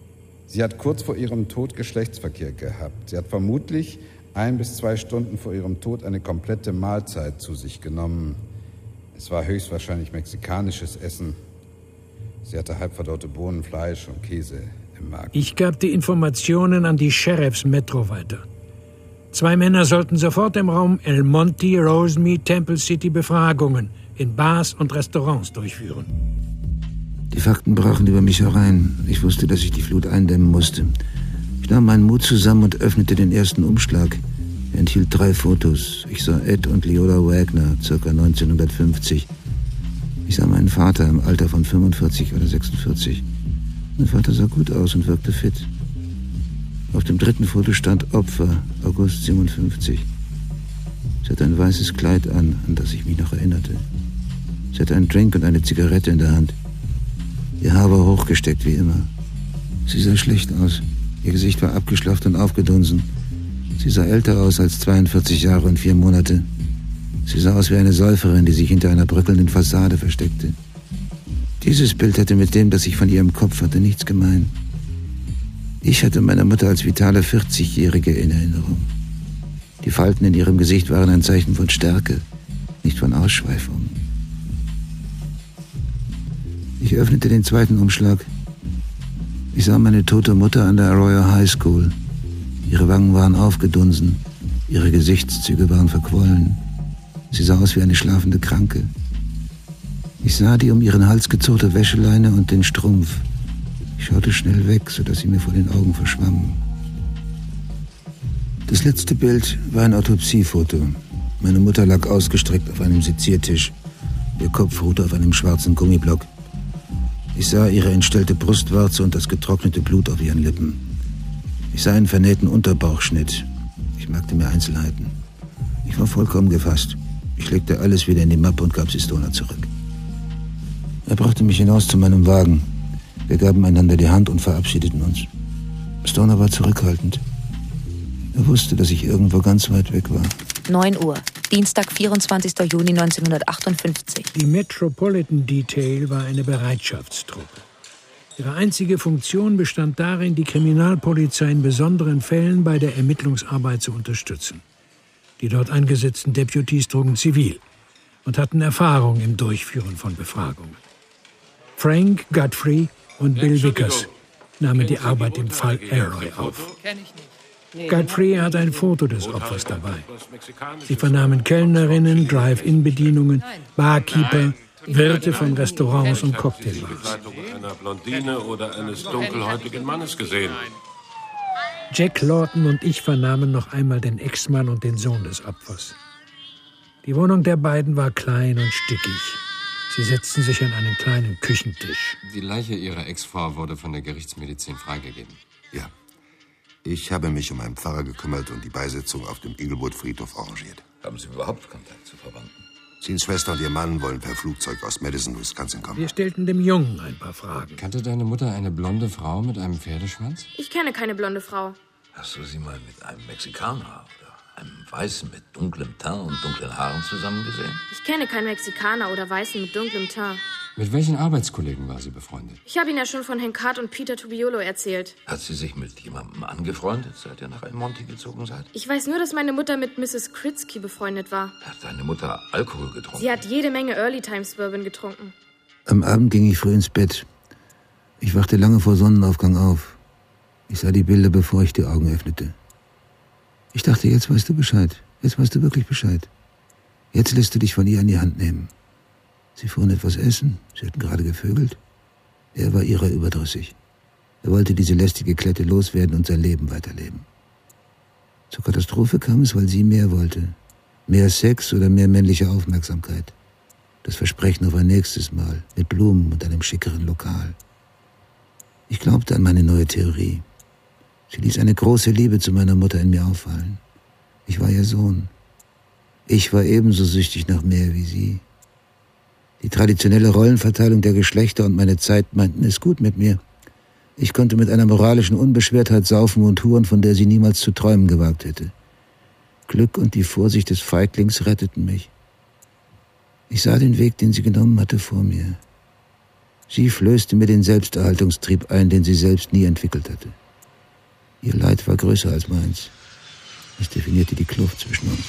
Sie hat kurz vor ihrem Tod Geschlechtsverkehr gehabt. Sie hat vermutlich 1 bis 2 Stunden vor ihrem Tod eine komplette Mahlzeit zu sich genommen. Es war höchstwahrscheinlich mexikanisches Essen. Sie hatte halbverdaute Bohnen, Fleisch und Käse im Magen. Ich gab die Informationen an die Sheriffs Metro weiter. 2 Männer sollten sofort im Raum El Monte, Rosemead, Temple City Befragungen in Bars und Restaurants durchführen. Die Fakten brachen über mich herein. Ich wusste, dass ich die Flut eindämmen musste. Ich nahm meinen Mut zusammen und öffnete den ersten Umschlag. Er enthielt 3 Fotos. Ich sah Ed und Leola Wagner, ca. 1950. Ich sah meinen Vater im Alter von 45 oder 46. Mein Vater sah gut aus und wirkte fit. Auf dem 3. Foto stand Opfer, August 57. Sie hatte ein weißes Kleid an das ich mich noch erinnerte. Sie hatte einen Drink und eine Zigarette in der Hand. Ihr Haar war hochgesteckt wie immer. Sie sah schlecht aus. Ihr Gesicht war abgeschlafft und aufgedunsen. Sie sah älter aus als 42 Jahre und 4 Monate. Sie sah aus wie eine Säuferin, die sich hinter einer bröckelnden Fassade versteckte. Dieses Bild hatte mit dem, das ich von ihrem Kopf hatte, nichts gemein. Ich hatte meine Mutter als vitale 40-Jährige in Erinnerung. Die Falten in ihrem Gesicht waren ein Zeichen von Stärke, nicht von Ausschweifung. Ich öffnete den 2. Umschlag. Ich sah meine tote Mutter an der Arroyo High School. Ihre Wangen waren aufgedunsen, ihre Gesichtszüge waren verquollen. Sie sah aus wie eine schlafende Kranke. Ich sah die um ihren Hals gezurrte Wäscheleine und den Strumpf. Ich schaute schnell weg, sodass sie mir vor den Augen verschwammen. Das letzte Bild war ein Autopsiefoto. Meine Mutter lag ausgestreckt auf einem Seziertisch. Ihr Kopf ruhte auf einem schwarzen Gummiblock. Ich sah ihre entstellte Brustwarze und das getrocknete Blut auf ihren Lippen. Ich sah einen vernähten Unterbauchschnitt. Ich merkte mir Einzelheiten. Ich war vollkommen gefasst. Ich legte alles wieder in die Mappe und gab sie Stoner zurück. Er brachte mich hinaus zu meinem Wagen. Wir gaben einander die Hand und verabschiedeten uns. Stoner war zurückhaltend. Er wusste, dass ich irgendwo ganz weit weg war. 9 Uhr, Dienstag, 24. Juni 1958. Die Metropolitan Detail war eine Bereitschaftstruppe. Ihre einzige Funktion bestand darin, die Kriminalpolizei in besonderen Fällen bei der Ermittlungsarbeit zu unterstützen. Die dort eingesetzten Deputies trugen zivil und hatten Erfahrung im Durchführen von Befragungen. Frank Godfrey und Bill Vickers nahmen die Arbeit im Fall Elroy auf. Godfrey hat ein Foto des Opfers dabei. Sie vernahmen Kellnerinnen, Drive-In-Bedienungen, Barkeeper, Wirte von Restaurants und Cocktailbars. Einer Blondine oder eines dunkelhäutigen Mannes gesehen. Jack Lawton und ich vernahmen noch einmal den Ex-Mann und den Sohn des Opfers. Die Wohnung der beiden war klein und stickig. Sie setzten sich an einen kleinen Küchentisch. Die Leiche ihrer Ex-Frau wurde von der Gerichtsmedizin freigegeben. Ja. Ich habe mich um einen Pfarrer gekümmert und die Beisetzung auf dem Inglewood-Friedhof arrangiert. Haben Sie überhaupt Kontakt zu Verwandten? Jeans Schwester und ihr Mann wollen per Flugzeug aus Madison, Wisconsin kommen. Wir stellten dem Jungen ein paar Fragen. Kannte deine Mutter eine blonde Frau mit einem Pferdeschwanz? Ich kenne keine blonde Frau. Hast du sie mal mit einem Mexikaner oder einem Weißen mit dunklem Teint und dunklen Haaren zusammen gesehen? Ich kenne keinen Mexikaner oder Weißen mit dunklem Teint. Mit welchen Arbeitskollegen war sie befreundet? Ich habe Ihnen ja schon von Hank Hart und Peter Tubiolo erzählt. Hat sie sich mit jemandem angefreundet, seit ihr nach El Monte gezogen seid? Ich weiß nur, dass meine Mutter mit Mrs. Kritzky befreundet war. Hat deine Mutter Alkohol getrunken? Sie hat jede Menge Early Times Bourbon getrunken. Am Abend ging ich früh ins Bett. Ich wachte lange vor Sonnenaufgang auf. Ich sah die Bilder, bevor ich die Augen öffnete. Ich dachte, jetzt weißt du Bescheid. Jetzt weißt du wirklich Bescheid. Jetzt lässt du dich von ihr an die Hand nehmen. Sie fuhren etwas essen. Sie hatten gerade gevögelt. Er war ihrer überdrüssig. Er wollte diese lästige Klette loswerden und sein Leben weiterleben. Zur Katastrophe kam es, weil sie mehr wollte. Mehr Sex oder mehr männliche Aufmerksamkeit. Das Versprechen auf ein nächstes Mal, mit Blumen und einem schickeren Lokal. Ich glaubte an meine neue Theorie. Sie ließ eine große Liebe zu meiner Mutter in mir auffallen. Ich war ihr Sohn. Ich war ebenso süchtig nach mehr wie sie. Die traditionelle Rollenverteilung der Geschlechter und meine Zeit meinten es gut mit mir. Ich konnte mit einer moralischen Unbeschwertheit saufen und huren, von der sie niemals zu träumen gewagt hätte. Glück und die Vorsicht des Feiglings retteten mich. Ich sah den Weg, den sie genommen hatte, vor mir. Sie flößte mir den Selbsterhaltungstrieb ein, den sie selbst nie entwickelt hatte. war größer als meins. Es definierte die Kluft zwischen uns.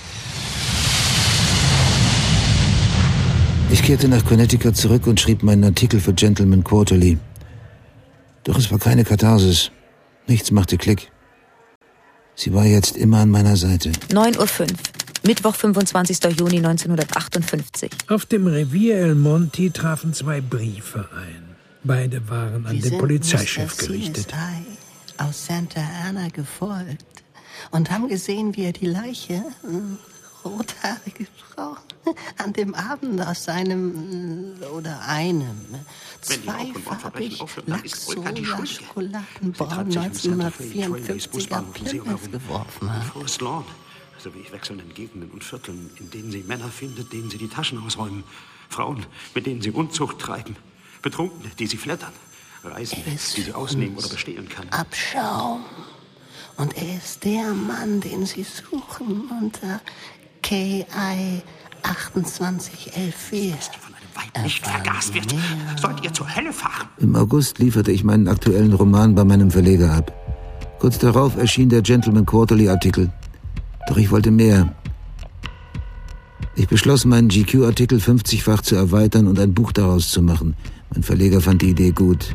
Ich kehrte nach Connecticut zurück und schrieb meinen Artikel für Gentleman Quarterly. Doch es war keine Katharsis. Nichts machte Klick. Sie war jetzt immer an meiner Seite. 9:05 Uhr, Mittwoch, 25. Juni 1958. Auf dem Revier El Monte trafen 2 Briefe ein. Beide waren an den Polizeichef gerichtet. CSI aus Santa Ana gefolgt und haben gesehen, wie er die Leiche, rothaarige Frau, an dem Abend aus seinem oder einem zweifarbig Lachs-Soja-Schokoladenbraun 1954er Plymouth geworfen hat. Forest Lawn, sowie wechselnden Gegenden und Vierteln, in denen sie Männer findet, denen sie die Taschen ausräumen, Frauen, mit denen sie Unzucht treiben, Betrunkene, die sie flattern, Reisende, die sie ausnehmen oder bestehlen kann. Abschaum. Und er ist der Mann, den sie suchen unter KI 2814. Nicht vergast wird, sollt ihr zur Hölle fahren. Im August lieferte ich meinen aktuellen Roman bei meinem Verleger ab. Kurz darauf erschien der Gentleman Quarterly-Artikel. Doch ich wollte mehr. Ich beschloss, meinen GQ-Artikel 50-fach zu erweitern und ein Buch daraus zu machen. Mein Verleger fand die Idee gut.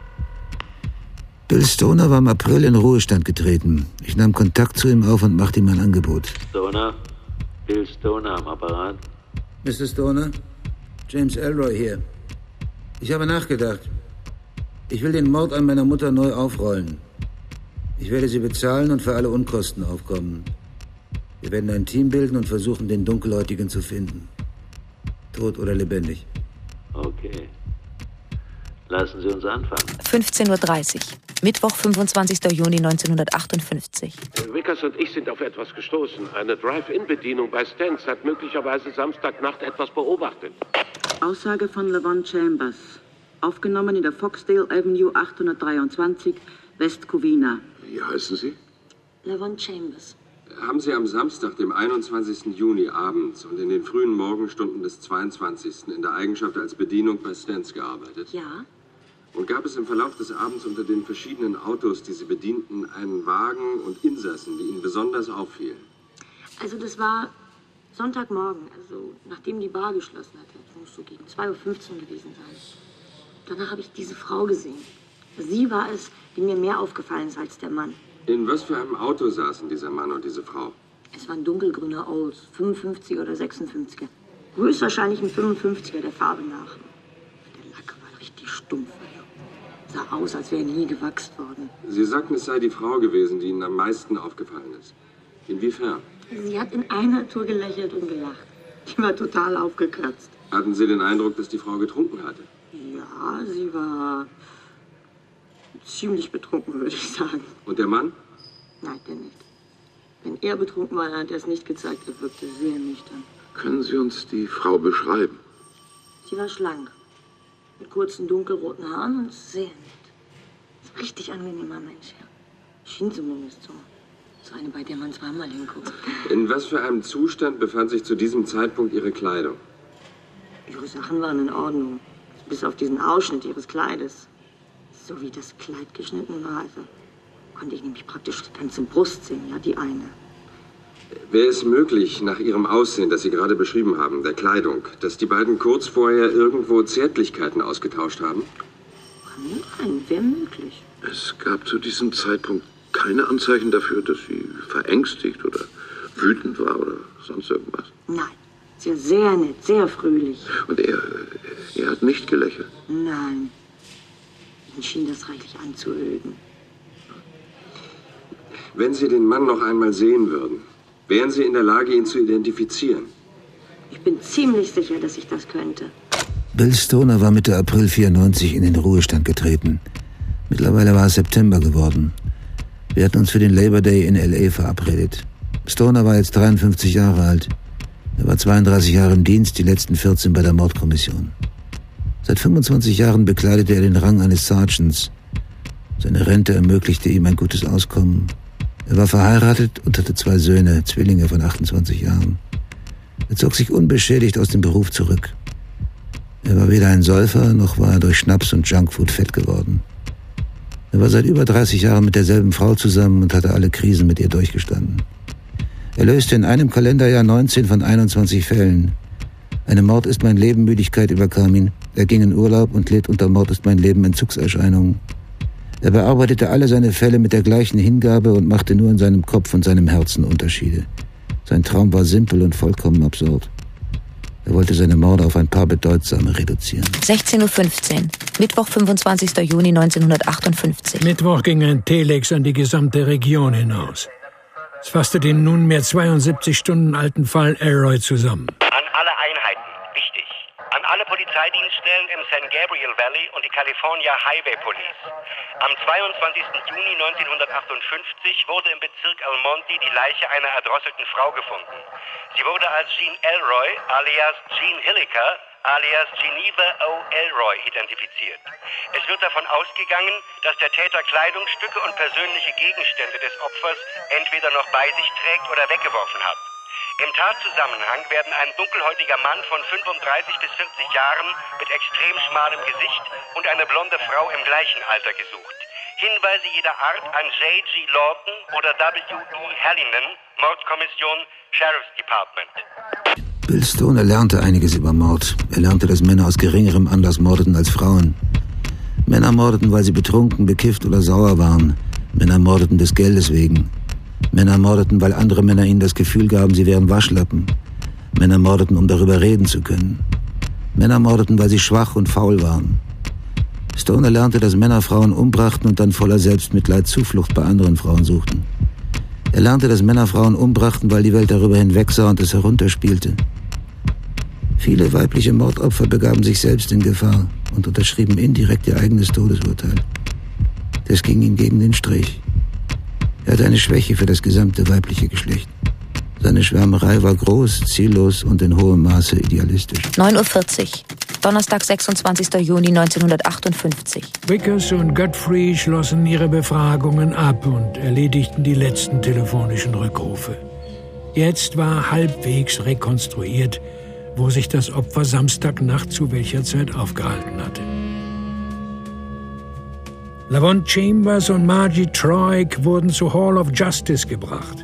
Bill Stoner war im April in Ruhestand getreten. Ich nahm Kontakt zu ihm auf und machte ihm ein Angebot. Stoner? Bill Stoner am Apparat. Mr. Stoner? James Ellroy hier. Ich habe nachgedacht. Ich will den Mord an meiner Mutter neu aufrollen. Ich werde sie bezahlen und für alle Unkosten aufkommen. Wir werden ein Team bilden und versuchen, den Dunkelhäutigen zu finden. Tot oder lebendig. Okay. Lassen Sie uns anfangen. 15:30 Uhr, Mittwoch, 25. Juni 1958. Vickers und ich sind auf etwas gestoßen. Eine Drive-In-Bedienung bei Stans hat möglicherweise Samstagnacht etwas beobachtet. Aussage von Levon Chambers. Aufgenommen in der Foxdale Avenue 823, West Covina. Wie heißen Sie? Levon Chambers. Haben Sie am Samstag, dem 21. Juni abends und in den frühen Morgenstunden des 22. in der Eigenschaft als Bedienung bei Stans gearbeitet? Ja. Und gab es im Verlauf des Abends unter den verschiedenen Autos, die Sie bedienten, einen Wagen und Insassen, die Ihnen besonders auffielen? Also das war Sonntagmorgen, also nachdem die Bar geschlossen hatte. Das muss so gegen 2:15 Uhr gewesen sein. Danach habe ich diese Frau gesehen. Sie war es, die mir mehr aufgefallen ist als der Mann. In was für einem Auto saßen dieser Mann und diese Frau? Es war ein dunkelgrüner Olds, 55er oder 56er. Höchstwahrscheinlich ein 55er der Farbe nach. Der Lack war richtig stumpf. Sah aus, als wäre nie gewachst worden. Sie sagten, es sei die Frau gewesen, die Ihnen am meisten aufgefallen ist. Inwiefern? Sie hat in einer Tour gelächelt und gelacht. Die war total aufgekratzt. Hatten Sie den Eindruck, dass die Frau getrunken hatte? Ja, sie war ziemlich betrunken, würde ich sagen. Und der Mann? Nein, der nicht. Wenn er betrunken war, hat er es nicht gezeigt. Er wirkte sehr nüchtern. Können Sie uns die Frau beschreiben? Sie war schlank, mit kurzen dunkelroten Haaren und sehr nett. So richtig angenehmer Mensch, ja. Schien zumindest so. So eine, bei der man zweimal hinguckt. In was für einem Zustand befand sich zu diesem Zeitpunkt Ihre Kleidung? Ihre Sachen waren in Ordnung. Bis auf diesen Ausschnitt ihres Kleides. So wie das Kleid geschnitten war, also konnte ich nämlich praktisch die ganze Brust sehen, ja, die eine. Wäre es möglich, nach Ihrem Aussehen, das Sie gerade beschrieben haben, der Kleidung, dass die beiden kurz vorher irgendwo Zärtlichkeiten ausgetauscht haben? Nein, wäre möglich. Es gab zu diesem Zeitpunkt keine Anzeichen dafür, dass sie verängstigt oder wütend war oder sonst irgendwas. Nein, sie war sehr nett, sehr fröhlich. Und er hat nicht gelächelt? Nein. Ihn schien das reichlich anzuöden. Wenn Sie den Mann noch einmal sehen würden, wären Sie in der Lage, ihn zu identifizieren? Ich bin ziemlich sicher, dass ich das könnte. Bill Stoner war Mitte April 94 in den Ruhestand getreten. Mittlerweile war es September geworden. Wir hatten uns für den Labor Day in L.A. verabredet. Stoner war jetzt 53 Jahre alt. Er war 32 Jahre im Dienst, die letzten 14 bei der Mordkommission. Seit 25 Jahren bekleidete er den Rang eines Sergeants. Seine Rente ermöglichte ihm ein gutes Auskommen. Er war verheiratet und hatte 2 Söhne, Zwillinge von 28 Jahren. Er zog sich unbeschädigt aus dem Beruf zurück. Er war weder ein Säufer, noch war er durch Schnaps und Junkfood fett geworden. Er war seit über 30 Jahren mit derselben Frau zusammen und hatte alle Krisen mit ihr durchgestanden. Er löste in einem Kalenderjahr 19 von 21 Fällen. Eine Mord ist mein Leben Müdigkeit überkam ihn. Er ging in Urlaub und litt unter Mord ist mein Leben Entzugserscheinungen. Er bearbeitete alle seine Fälle mit der gleichen Hingabe und machte nur in seinem Kopf und seinem Herzen Unterschiede. Sein Traum war simpel und vollkommen absurd. Er wollte seine Morde auf ein paar bedeutsame reduzieren. 16:15 Uhr, Mittwoch, 25. Juni 1958. Mittwoch ging ein Telex an die gesamte Region hinaus. Es fasste den nunmehr 72 Stunden alten Fall Elroy zusammen. An alle Einheiten, wichtig. An alle Polizeidienststellen im San Gabriel Valley und die California Highway Police. Am 22. Juni 1958 wurde im Bezirk El Monte die Leiche einer erdrosselten Frau gefunden. Sie wurde als Jean Elroy alias Jean Hilliker alias Geneva O. Elroy identifiziert. Es wird davon ausgegangen, dass der Täter Kleidungsstücke und persönliche Gegenstände des Opfers entweder noch bei sich trägt oder weggeworfen hat. Im Tatzusammenhang werden ein dunkelhäutiger Mann von 35 bis 40 Jahren mit extrem schmalem Gesicht und eine blonde Frau im gleichen Alter gesucht. Hinweise jeder Art an J.G. Lawton oder W.E. Hallinan, Mordkommission, Sheriff's Department. Bill Stone lernte einiges über Mord. Er lernte, dass Männer aus geringerem Anlass mordeten als Frauen. Männer mordeten, weil sie betrunken, bekifft oder sauer waren. Männer mordeten des Geldes wegen. Männer mordeten, weil andere Männer ihnen das Gefühl gaben, sie wären Waschlappen. Männer mordeten, um darüber reden zu können. Männer mordeten, weil sie schwach und faul waren. Stone lernte, dass Männer Frauen umbrachten und dann voller Selbstmitleid Zuflucht bei anderen Frauen suchten. Er lernte, dass Männer Frauen umbrachten, weil die Welt darüber hinwegsah und es herunterspielte. Viele weibliche Mordopfer begaben sich selbst in Gefahr und unterschrieben indirekt ihr eigenes Todesurteil. Das ging ihm gegen den Strich. Er hatte eine Schwäche für das gesamte weibliche Geschlecht. Seine Schwärmerei war groß, ziellos und in hohem Maße idealistisch. 9:40 Uhr, Donnerstag, 26. Juni 1958. Vickers und Godfrey schlossen ihre Befragungen ab und erledigten die letzten telefonischen Rückrufe. Jetzt war halbwegs rekonstruiert, wo sich das Opfer Samstagnacht zu welcher Zeit aufgehalten hatte. Lavon Chambers und Margie Troik wurden zur Hall of Justice gebracht.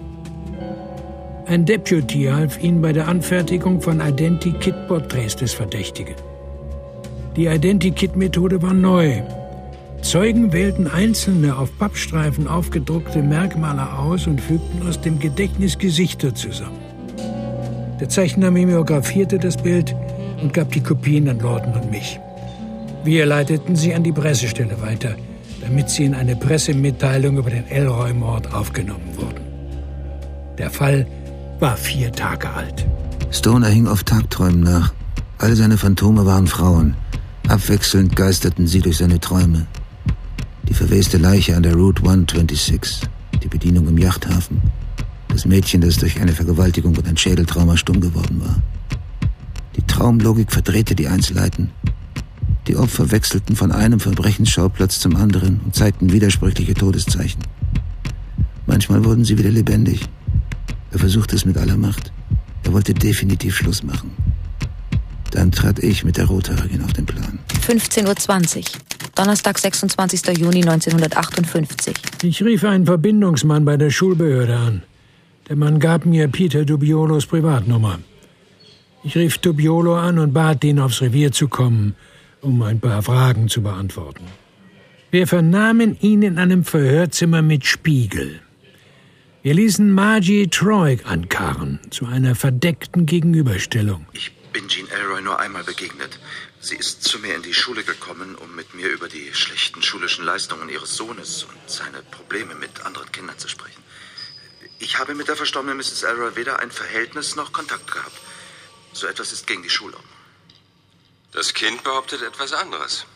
Ein Deputy half ihnen bei der Anfertigung von Identikit-Porträts des Verdächtigen. Die Identikit-Methode war neu. Zeugen wählten einzelne auf Pappstreifen aufgedruckte Merkmale aus und fügten aus dem Gedächtnis Gesichter zusammen. Der Zeichner mimeographierte das Bild und gab die Kopien an Lawton und mich. Wir leiteten sie an die Pressestelle weiter, damit sie in eine Pressemitteilung über den Elroy-Mord aufgenommen wurden. Der Fall war 4 Tage alt. Stoner hing auf Tagträumen nach. Alle seine Phantome waren Frauen. Abwechselnd geisterten sie durch seine Träume. Die verweste Leiche an der Route 126, die Bedienung im Yachthafen, das Mädchen, das durch eine Vergewaltigung und ein Schädeltrauma stumm geworden war. Die Traumlogik verdrehte die Einzelheiten. Die Opfer wechselten von einem Verbrechensschauplatz zum anderen und zeigten widersprüchliche Todeszeichen. Manchmal wurden sie wieder lebendig. Er versuchte es mit aller Macht. Er wollte definitiv Schluss machen. Dann trat ich mit der Rothaarigen auf den Plan. 15:20 Uhr, Donnerstag, 26. Juni 1958. Ich rief einen Verbindungsmann bei der Schulbehörde an. Der Mann gab mir Peter Dubiolos Privatnummer. Ich rief Dubiolo an und bat ihn, aufs Revier zu kommen, um ein paar Fragen zu beantworten. Wir vernahmen ihn in einem Verhörzimmer mit Spiegel. Wir ließen Margie Troik ankarren, zu einer verdeckten Gegenüberstellung. Ich bin Jean Elroy nur einmal begegnet. Sie ist zu mir in die Schule gekommen, um mit mir über die schlechten schulischen Leistungen ihres Sohnes und seine Probleme mit anderen Kindern zu sprechen. Ich habe mit der verstorbenen Mrs. Elroy weder ein Verhältnis noch Kontakt gehabt. So etwas ist gegen die Schulordnung. Das Kind behauptet etwas anderes.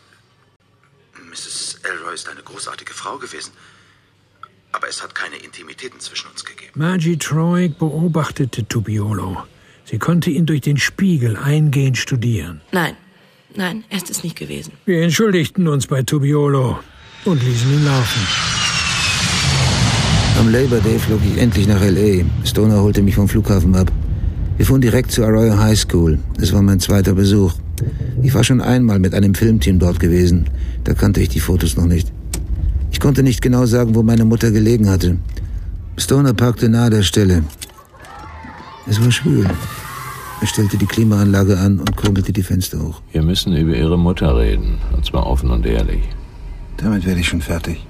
Mrs. Elroy ist eine großartige Frau gewesen. Aber es hat keine Intimitäten zwischen uns gegeben. Margie Troik beobachtete Dubiolo. Sie konnte ihn durch den Spiegel eingehend studieren. Nein, er ist es nicht gewesen. Wir entschuldigten uns bei Dubiolo und ließen ihn laufen. Am Labor Day flog ich endlich nach L.A. Stoner holte mich vom Flughafen ab. Wir fuhren direkt zur Arroyo High School. Es war mein zweiter Besuch. Ich war schon einmal mit einem Filmteam dort gewesen. Da kannte ich die Fotos noch nicht. Ich konnte nicht genau sagen, wo meine Mutter gelegen hatte. Stoner parkte nahe der Stelle. Es war schwül. Er stellte die Klimaanlage an und kurbelte die Fenster hoch. Wir müssen über Ihre Mutter reden, und zwar offen und ehrlich. Damit werde ich schon fertig.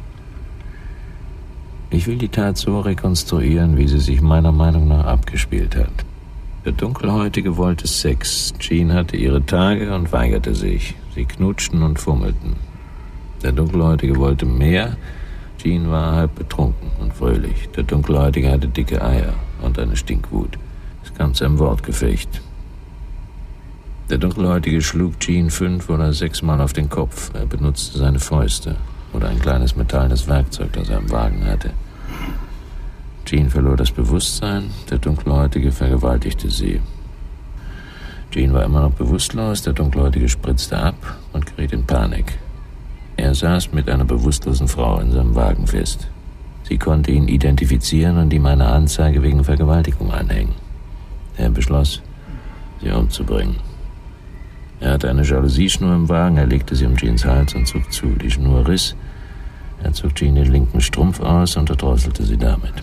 Ich will die Tat so rekonstruieren, wie sie sich meiner Meinung nach abgespielt hat. Der Dunkelhäutige wollte Sex. Jean hatte ihre Tage und weigerte sich. Sie knutschten und fummelten. Der Dunkelhäutige wollte mehr. Jean war halb betrunken und fröhlich. Der Dunkelhäutige hatte dicke Eier und eine Stinkwut. Es kam zu einem Wortgefecht. Der Dunkelhäutige schlug Jean 5 oder 6 Mal auf den Kopf. Er benutzte seine Fäuste oder ein kleines metallenes Werkzeug, das er im Wagen hatte. Jean verlor das Bewusstsein, der Dunkelhäutige vergewaltigte sie. Jean war immer noch bewusstlos, der Dunkelhäutige spritzte ab und geriet in Panik. Er saß mit einer bewusstlosen Frau in seinem Wagen fest. Sie konnte ihn identifizieren und ihm eine Anzeige wegen Vergewaltigung anhängen. Er beschloss, sie umzubringen. Er hatte eine Jalousie-Schnur im Wagen, er legte sie um Jeans Hals und zog zu. Die Schnur riss, er zog Jean den linken Strumpf aus und erdrosselte sie damit.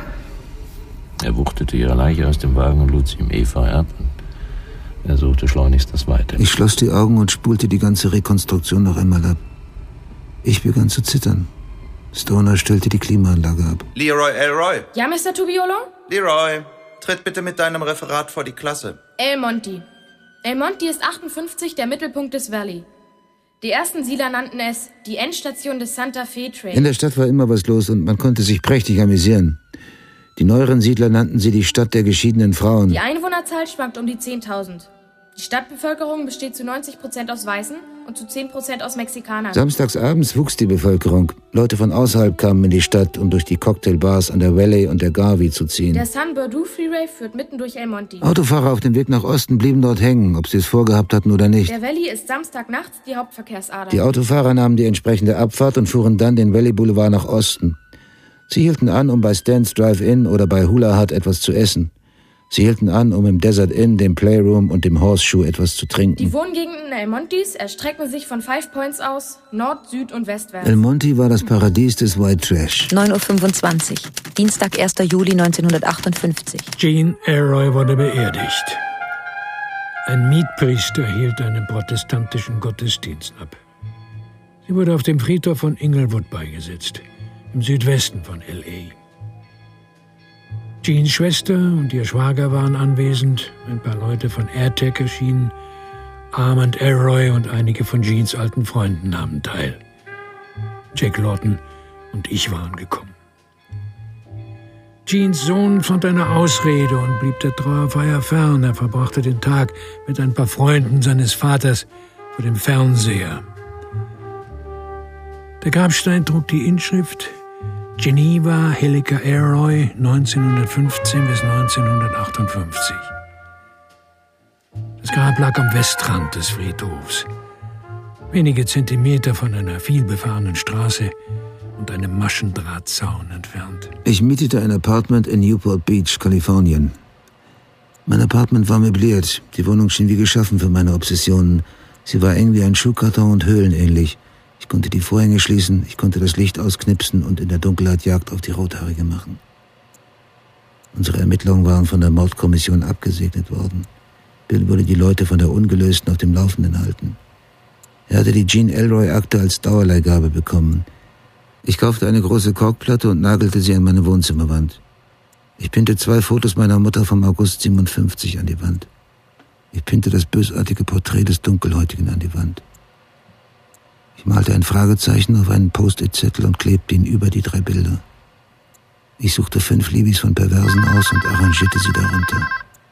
Er wuchtete ihre Leiche aus dem Wagen und lud sie im Efeu ab und er suchte schleunigst das Weite. Ich schloss die Augen und spulte die ganze Rekonstruktion noch einmal ab. Ich begann zu zittern. Stoner stellte die Klimaanlage ab. Leroy Elroy. Ja, Mr. Tubiolo? Leroy, tritt bitte mit deinem Referat vor die Klasse. El Monte. El Monte ist 58 der Mittelpunkt des Valley. Die ersten Siedler nannten es die Endstation des Santa Fe Trail. In der Stadt war immer was los und man konnte sich prächtig amüsieren. Die neueren Siedler nannten sie die Stadt der geschiedenen Frauen. Die Einwohnerzahl schwankt um die 10.000. Die Stadtbevölkerung besteht zu 90% aus Weißen und zu 10% aus Mexikanern. Samstags abends wuchs die Bevölkerung. Leute von außerhalb kamen in die Stadt, um durch die Cocktailbars an der Valley und der Garvey zu ziehen. Der San Bernardino Freeway führt mitten durch El Monte. Autofahrer auf dem Weg nach Osten blieben dort hängen, ob sie es vorgehabt hatten oder nicht. Der Valley ist Samstagnachts die Hauptverkehrsader. Die Autofahrer nahmen die entsprechende Abfahrt und fuhren dann den Valley Boulevard nach Osten. Sie hielten an, um bei Stan's Drive-In oder bei Hula Hut etwas zu essen. Sie hielten an, um im Desert Inn, dem Playroom und dem Horseshoe etwas zu trinken. Die Wohngegenden El Montes erstrecken sich von Five Points aus, Nord-, Süd- und Westwärts. El Monte war das Paradies des White Trash. 9.25 Uhr, Dienstag, 1. Juli 1958. Jean Elroy wurde beerdigt. Ein Mietpriester hielt einen protestantischen Gottesdienst ab. Sie wurde auf dem Friedhof von Inglewood beigesetzt, im Südwesten von L.A. Jeans Schwester und ihr Schwager waren anwesend. Ein paar Leute von AirTech erschienen. Armand Elroy und einige von Jeans alten Freunden nahmen teil. Jack Lawton und ich waren gekommen. Jeans Sohn fand eine Ausrede und blieb der Trauerfeier fern. Er verbrachte den Tag mit ein paar Freunden seines Vaters vor dem Fernseher. Der Grabstein trug die Inschrift Geneva Helica Elroy 1915 bis 1958. Das Grab lag am Westrand des Friedhofs, wenige Zentimeter von einer vielbefahrenen Straße und einem Maschendrahtzaun entfernt. Ich mietete ein Apartment in Newport Beach, Kalifornien. Mein Apartment war möbliert. Die Wohnung schien wie geschaffen für meine Obsessionen. Sie war eng wie ein Schuhkarton und höhlenähnlich. Ich konnte die Vorhänge schließen, ich konnte das Licht ausknipsen und in der Dunkelheit Jagd auf die Rothaarige machen. Unsere Ermittlungen waren von der Mordkommission abgesegnet worden. Bill würde die Leute von der Ungelösten auf dem Laufenden halten. Er hatte die Jean Elroy-Akte als Dauerleihgabe bekommen. Ich kaufte eine große Korkplatte und nagelte sie an meine Wohnzimmerwand. Ich pinte 2 Fotos meiner Mutter vom August 57 an die Wand. Ich pinte das bösartige Porträt des Dunkelhäutigen an die Wand. Ich malte ein Fragezeichen auf einen Post-it-Zettel und klebte ihn über die 3 Bilder. Ich suchte 5 Libys von Perversen aus und arrangierte sie darunter.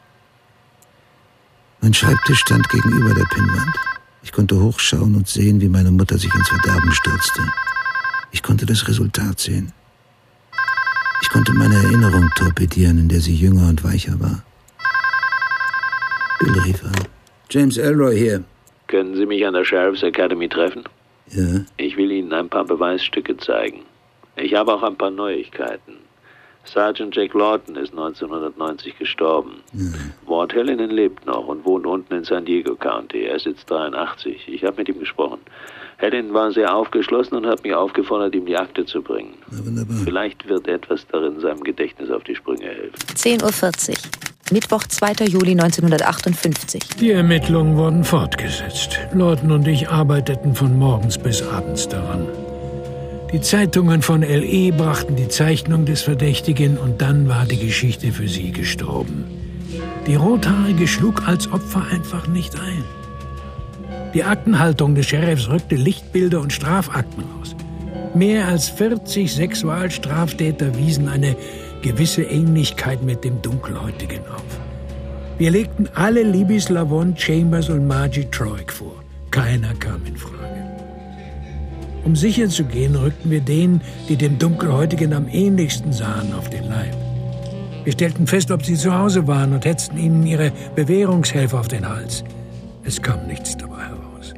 Mein Schreibtisch stand gegenüber der Pinnwand. Ich konnte hochschauen und sehen, wie meine Mutter sich ins Verderben stürzte. Ich konnte das Resultat sehen. Ich konnte meine Erinnerung torpedieren, in der sie jünger und weicher war. Bill rief an. James Elroy hier. Können Sie mich an der Sheriff's Academy treffen? Ja. Ich will Ihnen ein paar Beweisstücke zeigen. Ich habe auch ein paar Neuigkeiten. Sergeant Jack Lawton ist 1990 gestorben. Ja. Ward Hallinan lebt noch und wohnt unten in San Diego County. Er ist jetzt 83. Ich habe mit ihm gesprochen. Helen war sehr aufgeschlossen und hat mich aufgefordert, ihm die Akte zu bringen. Vielleicht wird etwas darin seinem Gedächtnis auf die Sprünge helfen. 10:40 Uhr. Mittwoch, 2. Juli 1958. Die Ermittlungen wurden fortgesetzt. Lawton und ich arbeiteten von morgens bis abends daran. Die Zeitungen von L.E. brachten die Zeichnung des Verdächtigen und dann war die Geschichte für sie gestorben. Die Rothaarige schlug als Opfer einfach nicht ein. Die Aktenhaltung des Sheriffs rückte Lichtbilder und Strafakten raus. Mehr als 40 Sexualstraftäter wiesen eine gewisse Ähnlichkeit mit dem Dunkelhäutigen auf. Wir legten alle Libby's Lavon, Chambers und Margie Troig vor. Keiner kam in Frage. Um sicher zu gehen, rückten wir denen, die dem Dunkelhäutigen am ähnlichsten sahen, auf den Leib. Wir stellten fest, ob sie zu Hause waren und hetzten ihnen ihre Bewährungshelfer auf den Hals. Es kam nichts dabei heraus.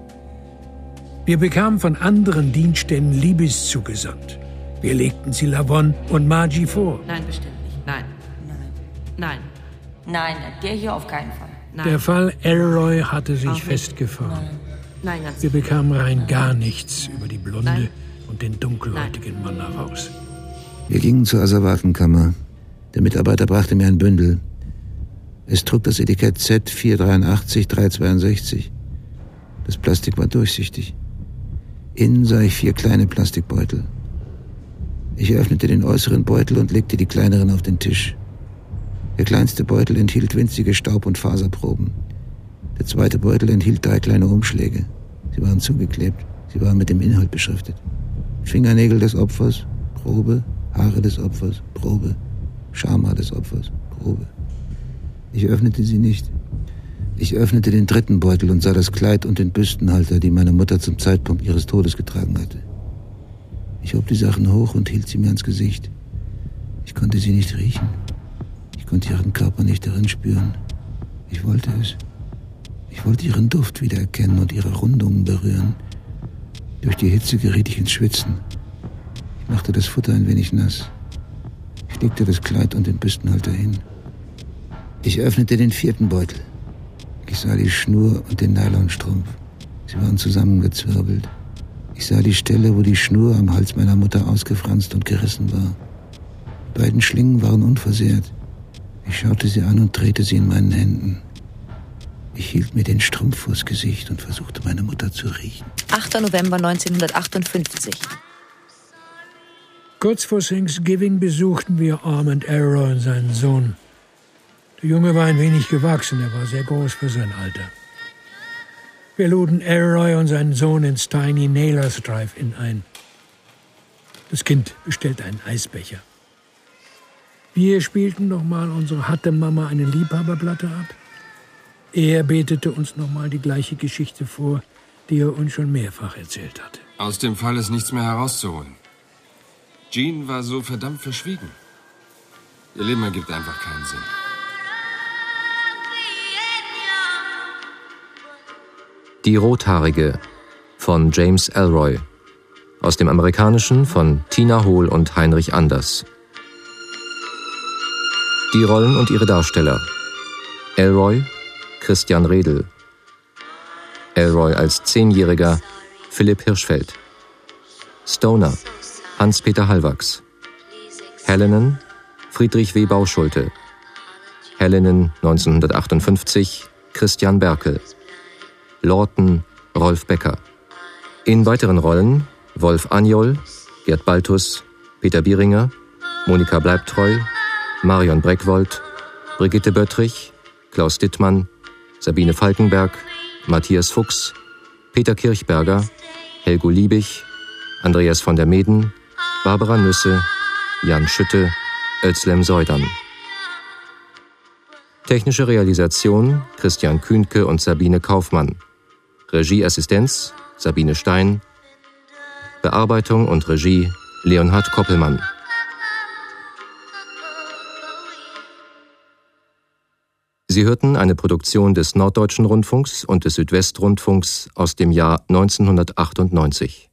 Wir bekamen von anderen Dienststellen Libby's zugesandt. Wir legten sie Lavon und Margie vor. Nein, bestimmt nicht. Nein. Nein. Nein, der hier auf keinen Fall. Nein. Der Fall Elroy hatte sich festgefahren. Nein, ganz Wir bekamen rein gar nichts über die Blonde und den dunkelhäutigen Mann heraus. Wir gingen zur Asservatenkammer. Der Mitarbeiter brachte mir ein Bündel. Es trug das Etikett Z483 362. Das Plastik war durchsichtig. Innen sah ich 4 kleine Plastikbeutel. Ich öffnete den äußeren Beutel und legte die kleineren auf den Tisch. Der kleinste Beutel enthielt winzige Staub- und Faserproben. Der zweite Beutel enthielt 3 kleine Umschläge. Sie waren zugeklebt. Sie waren mit dem Inhalt beschriftet. Fingernägel des Opfers, Probe. Haare des Opfers, Probe. Schamhaar des Opfers, Probe. Ich öffnete sie nicht. Ich öffnete den dritten Beutel und sah das Kleid und den Büstenhalter, die meine Mutter zum Zeitpunkt ihres Todes getragen hatte. Ich hob die Sachen hoch und hielt sie mir ans Gesicht. Ich konnte sie nicht riechen. Ich konnte ihren Körper nicht darin spüren. Ich wollte es. Ich wollte ihren Duft wiedererkennen und ihre Rundungen berühren. Durch die Hitze geriet ich ins Schwitzen. Ich machte das Futter ein wenig nass. Ich legte das Kleid und den Büstenhalter hin. Ich öffnete den vierten Beutel. Ich sah die Schnur und den Nylonstrumpf. Sie waren zusammengezwirbelt. Ich sah die Stelle, wo die Schnur am Hals meiner Mutter ausgefranst und gerissen war. Die beiden Schlingen waren unversehrt. Ich schaute sie an und drehte sie in meinen Händen. Ich hielt mir den Strumpf vors Gesicht und versuchte, meine Mutter zu riechen. 8. November 1958. Kurz vor Thanksgiving besuchten wir Armand Elroy und seinen Sohn. Der Junge war ein wenig gewachsen, er war sehr groß für sein Alter. Wir luden Elroy und seinen Sohn ins Tiny Nailers Drive-In ein. Das Kind bestellte einen Eisbecher. Wir spielten nochmal unsere Hatte Mama eine Liebhaberplatte ab. Er betete uns nochmal die gleiche Geschichte vor, die er uns schon mehrfach erzählt hatte. Aus dem Fall ist nichts mehr herauszuholen. Jean war so verdammt verschwiegen. Ihr Leben ergibt einfach keinen Sinn. Die Rothaarige von James Elroy. Aus dem Amerikanischen von Tina Hohl und Heinrich Anders. Die Rollen und ihre Darsteller. Elroy, Christian Redl. Elroy als 10-Jähriger, Philipp Hirschfeld. Stoner, Hans-Peter Hallwachs. Helenen, Friedrich W. Bauschulte. Helenen 1958, Christian Berkel. Lawton, Rolf Becker. In weiteren Rollen Wolf Anjol, Gerd Baltus, Peter Bieringer, Monika Bleibtreu, Marion Breckwold, Brigitte Böttrich, Klaus Dittmann, Sabine Falkenberg, Matthias Fuchs, Peter Kirchberger, Helgo Liebig, Andreas von der Meden, Barbara Nüsse, Jan Schütte, Özlem Soydan. Technische Realisation Christian Kühnke und Sabine Kaufmann. Regieassistenz Sabine Stein. Bearbeitung und Regie Leonhard Koppelmann. Sie hörten eine Produktion des Norddeutschen Rundfunks und des Südwestrundfunks aus dem Jahr 1998.